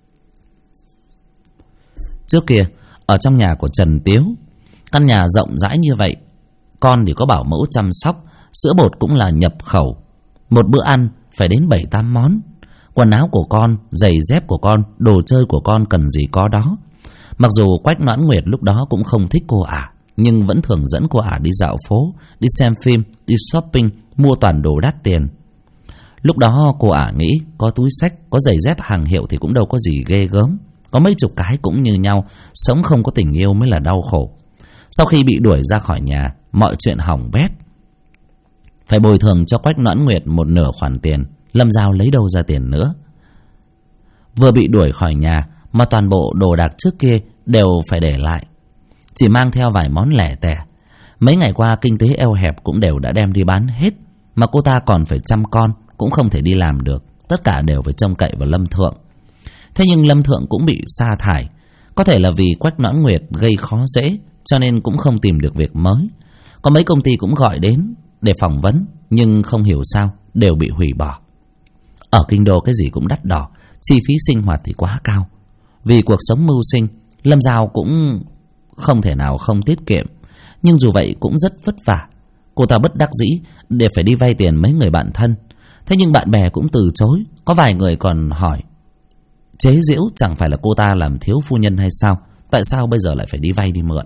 Trước kia, ở trong nhà của Trần Tiếu, căn nhà rộng rãi như vậy, con thì có bảo mẫu chăm sóc, sữa bột cũng là nhập khẩu. Một bữa ăn phải đến 7-8 món. Quần áo của con, giày dép của con, đồ chơi của con cần gì có đó. Mặc dù Quách Noãn Nguyệt lúc đó cũng không thích cô ả, nhưng vẫn thường dẫn cô ả đi dạo phố, đi xem phim, đi shopping, mua toàn đồ đắt tiền. Lúc đó cô ả nghĩ có túi xách, có giày dép hàng hiệu thì cũng đâu có gì ghê gớm. Có mấy chục cái cũng như nhau, sống không có tình yêu mới là đau khổ. Sau khi bị đuổi ra khỏi nhà, mọi chuyện hỏng bét. Phải bồi thường cho Quách Noãn Nguyệt một nửa khoản tiền, Lâm Giao lấy đâu ra tiền nữa. Vừa bị đuổi khỏi nhà mà toàn bộ đồ đạc trước kia đều phải để lại, chỉ mang theo vài món lẻ tẻ. Mấy ngày qua kinh tế eo hẹp cũng đều đã đem đi bán hết, mà cô ta còn phải chăm con, cũng không thể đi làm được. Tất cả đều phải trông cậy vào Lâm Thượng. Thế nhưng Lâm Thượng cũng bị sa thải. Có thể là vì Quách Noãn Nguyệt gây khó dễ, cho nên cũng không tìm được việc mới. Có mấy công ty cũng gọi đến để phỏng vấn, nhưng không hiểu sao đều bị hủy bỏ. Ở kinh đô cái gì cũng đắt đỏ, chi phí sinh hoạt thì quá cao. Vì cuộc sống mưu sinh, Lâm Giao cũng không thể nào không tiết kiệm. Nhưng dù vậy cũng rất vất vả. Cô ta bất đắc dĩ để phải đi vay tiền mấy người bạn thân. Thế nhưng bạn bè cũng từ chối. Có vài người còn hỏi, chế giễu chẳng phải là cô ta làm thiếu phu nhân hay sao? Tại sao bây giờ lại phải đi vay đi mượn?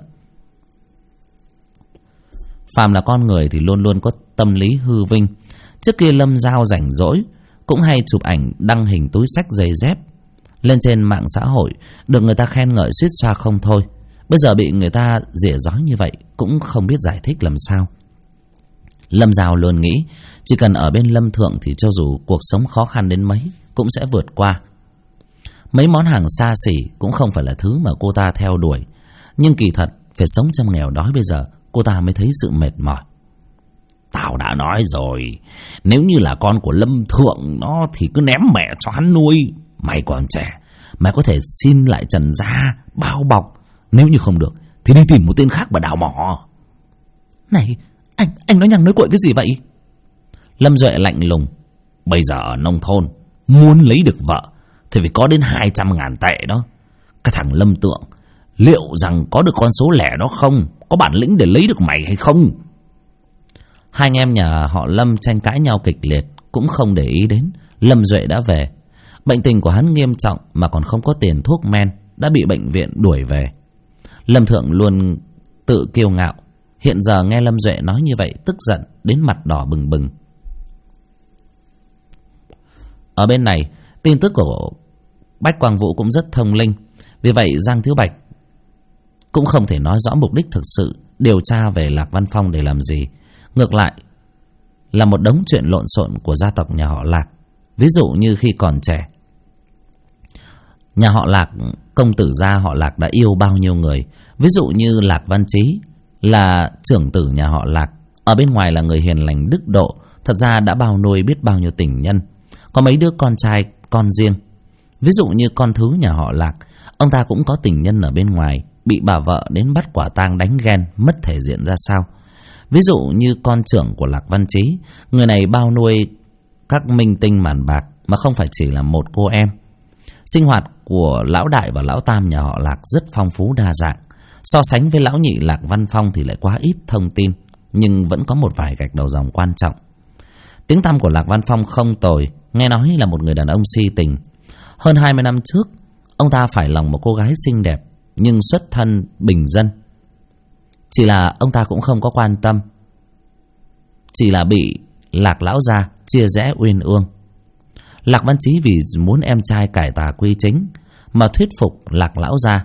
Phàm là con người thì luôn luôn có tâm lý hư vinh. Trước kia Lâm Giao rảnh rỗi cũng hay chụp ảnh đăng hình túi xách giày dép lên trên mạng xã hội, được người ta khen ngợi suýt xoa không thôi. Bây giờ bị người ta rỉa rói như vậy cũng không biết giải thích làm sao. Lâm Giao luôn nghĩ chỉ cần ở bên Lâm Thượng thì cho dù cuộc sống khó khăn đến mấy cũng sẽ vượt qua. Mấy món hàng xa xỉ cũng không phải là thứ mà cô ta theo đuổi. Nhưng kỳ thật phải sống trong nghèo đói bây giờ cô ta mới thấy sự mệt mỏi. Tao đã nói rồi, nếu như là con của Lâm Thượng nó thì cứ ném mẹ cho hắn nuôi. Mày còn trẻ, mày có thể xin lại Trần gia bao bọc. Nếu như không được thì đi tìm một tên khác mà đào mỏ. Này, anh nói nhằng nói cuội cái gì vậy? Lâm Duệ lạnh lùng. Bây giờ ở nông thôn, muốn lấy được vợ thì phải có đến 200.000 tệ đó. Cái thằng Lâm Tượng liệu rằng có được con số lẻ đó không? Có bản lĩnh để lấy được mày hay không? Hai anh em nhà họ Lâm tranh cãi nhau kịch liệt, cũng không để ý đến. Lâm Duệ đã về. Bệnh tình của hắn nghiêm trọng mà còn không có tiền thuốc men, đã bị bệnh viện đuổi về. Lâm Thượng luôn tự kiêu ngạo, hiện giờ nghe Lâm Duệ nói như vậy tức giận đến mặt đỏ bừng bừng. Ở bên này, tin tức của Bách Quang Vũ cũng rất thông linh. Vì vậy Giang Thiếu Bạch cũng không thể nói rõ mục đích thực sự điều tra về Lạc Văn Phong để làm gì. Ngược lại là một đống chuyện lộn xộn của gia tộc nhà họ Lạc. Ví dụ như khi còn trẻ, nhà họ Lạc, công tử gia họ Lạc đã yêu bao nhiêu người. Ví dụ như Lạc Văn Chí là trưởng tử nhà họ Lạc, ở bên ngoài là người hiền lành đức độ, thật ra đã bao nuôi biết bao nhiêu tình nhân, có mấy đứa con trai con riêng. Ví dụ như con thứ nhà họ Lạc, ông ta cũng có tình nhân ở bên ngoài, bị bà vợ đến bắt quả tang đánh ghen, mất thể diện ra sao. Ví dụ như con trưởng của Lạc Văn Chí, người này bao nuôi các minh tinh màn bạc mà không phải chỉ là một cô em. Sinh hoạt của lão đại và lão tam nhà họ Lạc rất phong phú đa dạng. So sánh với lão nhị Lạc Văn Phong thì lại quá ít thông tin, nhưng vẫn có một vài gạch đầu dòng quan trọng. Tiếng tăm của Lạc Văn Phong không tồi, nghe nói là một người đàn ông si tình. Hơn 20 năm trước, ông ta phải lòng một cô gái xinh đẹp nhưng xuất thân bình dân. Chỉ là ông ta cũng không có quan tâm, chỉ là bị Lạc lão gia chia rẽ uyên ương. Lạc Văn Chí vì muốn em trai cải tà quy chính mà thuyết phục Lạc lão gia,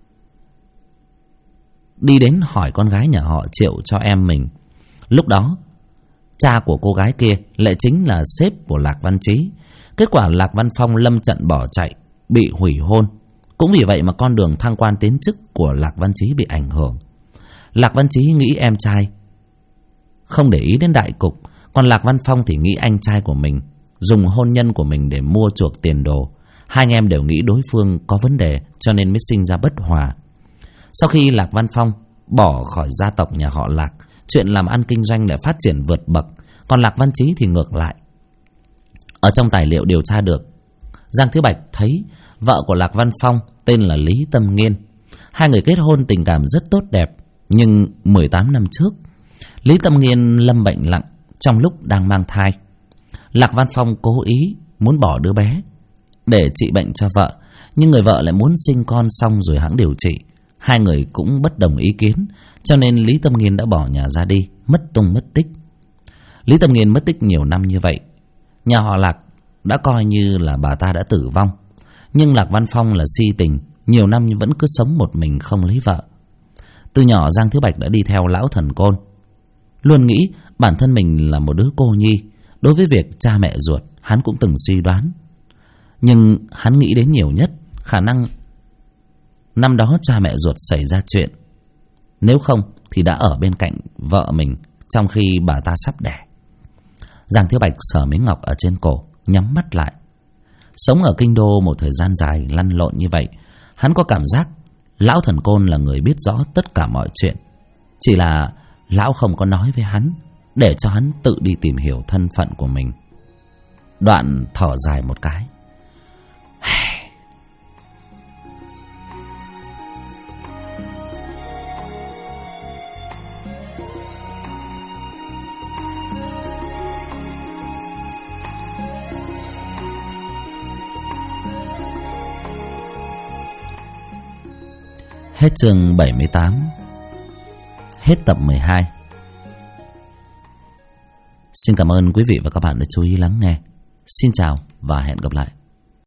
đi đến hỏi con gái nhà họ Triệu cho em mình. Lúc đó cha của cô gái kia lại chính là sếp của Lạc Văn Chí. Kết quả Lạc Văn Phong lâm trận bỏ chạy, bị hủy hôn. Cũng vì vậy mà con đường thăng quan tiến chức của Lạc Văn Chí bị ảnh hưởng. Lạc Văn Chí nghĩ em trai không để ý đến đại cục, còn Lạc Văn Phong thì nghĩ anh trai của mình dùng hôn nhân của mình để mua chuộc tiền đồ. Hai anh em đều nghĩ đối phương có vấn đề, cho nên mới sinh ra bất hòa. Sau khi Lạc Văn Phong bỏ khỏi gia tộc nhà họ Lạc, chuyện làm ăn kinh doanh lại phát triển vượt bậc, còn Lạc Văn Chí thì ngược lại. Ở trong tài liệu điều tra được, Giang Thiếu Bạch thấy vợ của Lạc Văn Phong tên là Lý Tâm Nghiên. Hai người kết hôn tình cảm rất tốt đẹp. Nhưng 18 năm trước, Lý Tâm Nghiên lâm bệnh nặng trong lúc đang mang thai. Lạc Văn Phong cố ý muốn bỏ đứa bé để trị bệnh cho vợ, nhưng người vợ lại muốn sinh con xong rồi hẵng điều trị. Hai người cũng bất đồng ý kiến, cho nên Lý Tâm Nghiên đã bỏ nhà ra đi, mất tung mất tích. Lý Tâm Nghiên mất tích nhiều năm như vậy, nhà họ Lạc đã coi như là bà ta đã tử vong. Nhưng Lạc Văn Phong là si tình, nhiều năm vẫn cứ sống một mình không lấy vợ. Từ nhỏ Giang Thiếu Bạch đã đi theo lão thần côn, luôn nghĩ bản thân mình là một đứa cô nhi. Đối với việc cha mẹ ruột, hắn cũng từng suy đoán, nhưng hắn nghĩ đến nhiều nhất khả năng năm đó cha mẹ ruột xảy ra chuyện. Nếu không thì đã ở bên cạnh vợ mình trong khi bà ta sắp đẻ. Giang Thiếu Bạch sờ miếng ngọc ở trên cổ, nhắm mắt lại. Sống ở kinh đô một thời gian dài lăn lộn như vậy, hắn có cảm giác lão thần côn là người biết rõ tất cả mọi chuyện. Chỉ là lão không có nói với hắn, để cho hắn tự đi tìm hiểu thân phận của mình. Đoạn thở dài một cái. Hết chương 78. Hết tập 12. Xin cảm ơn quý vị và các bạn đã chú ý lắng nghe. Xin chào và hẹn gặp lại.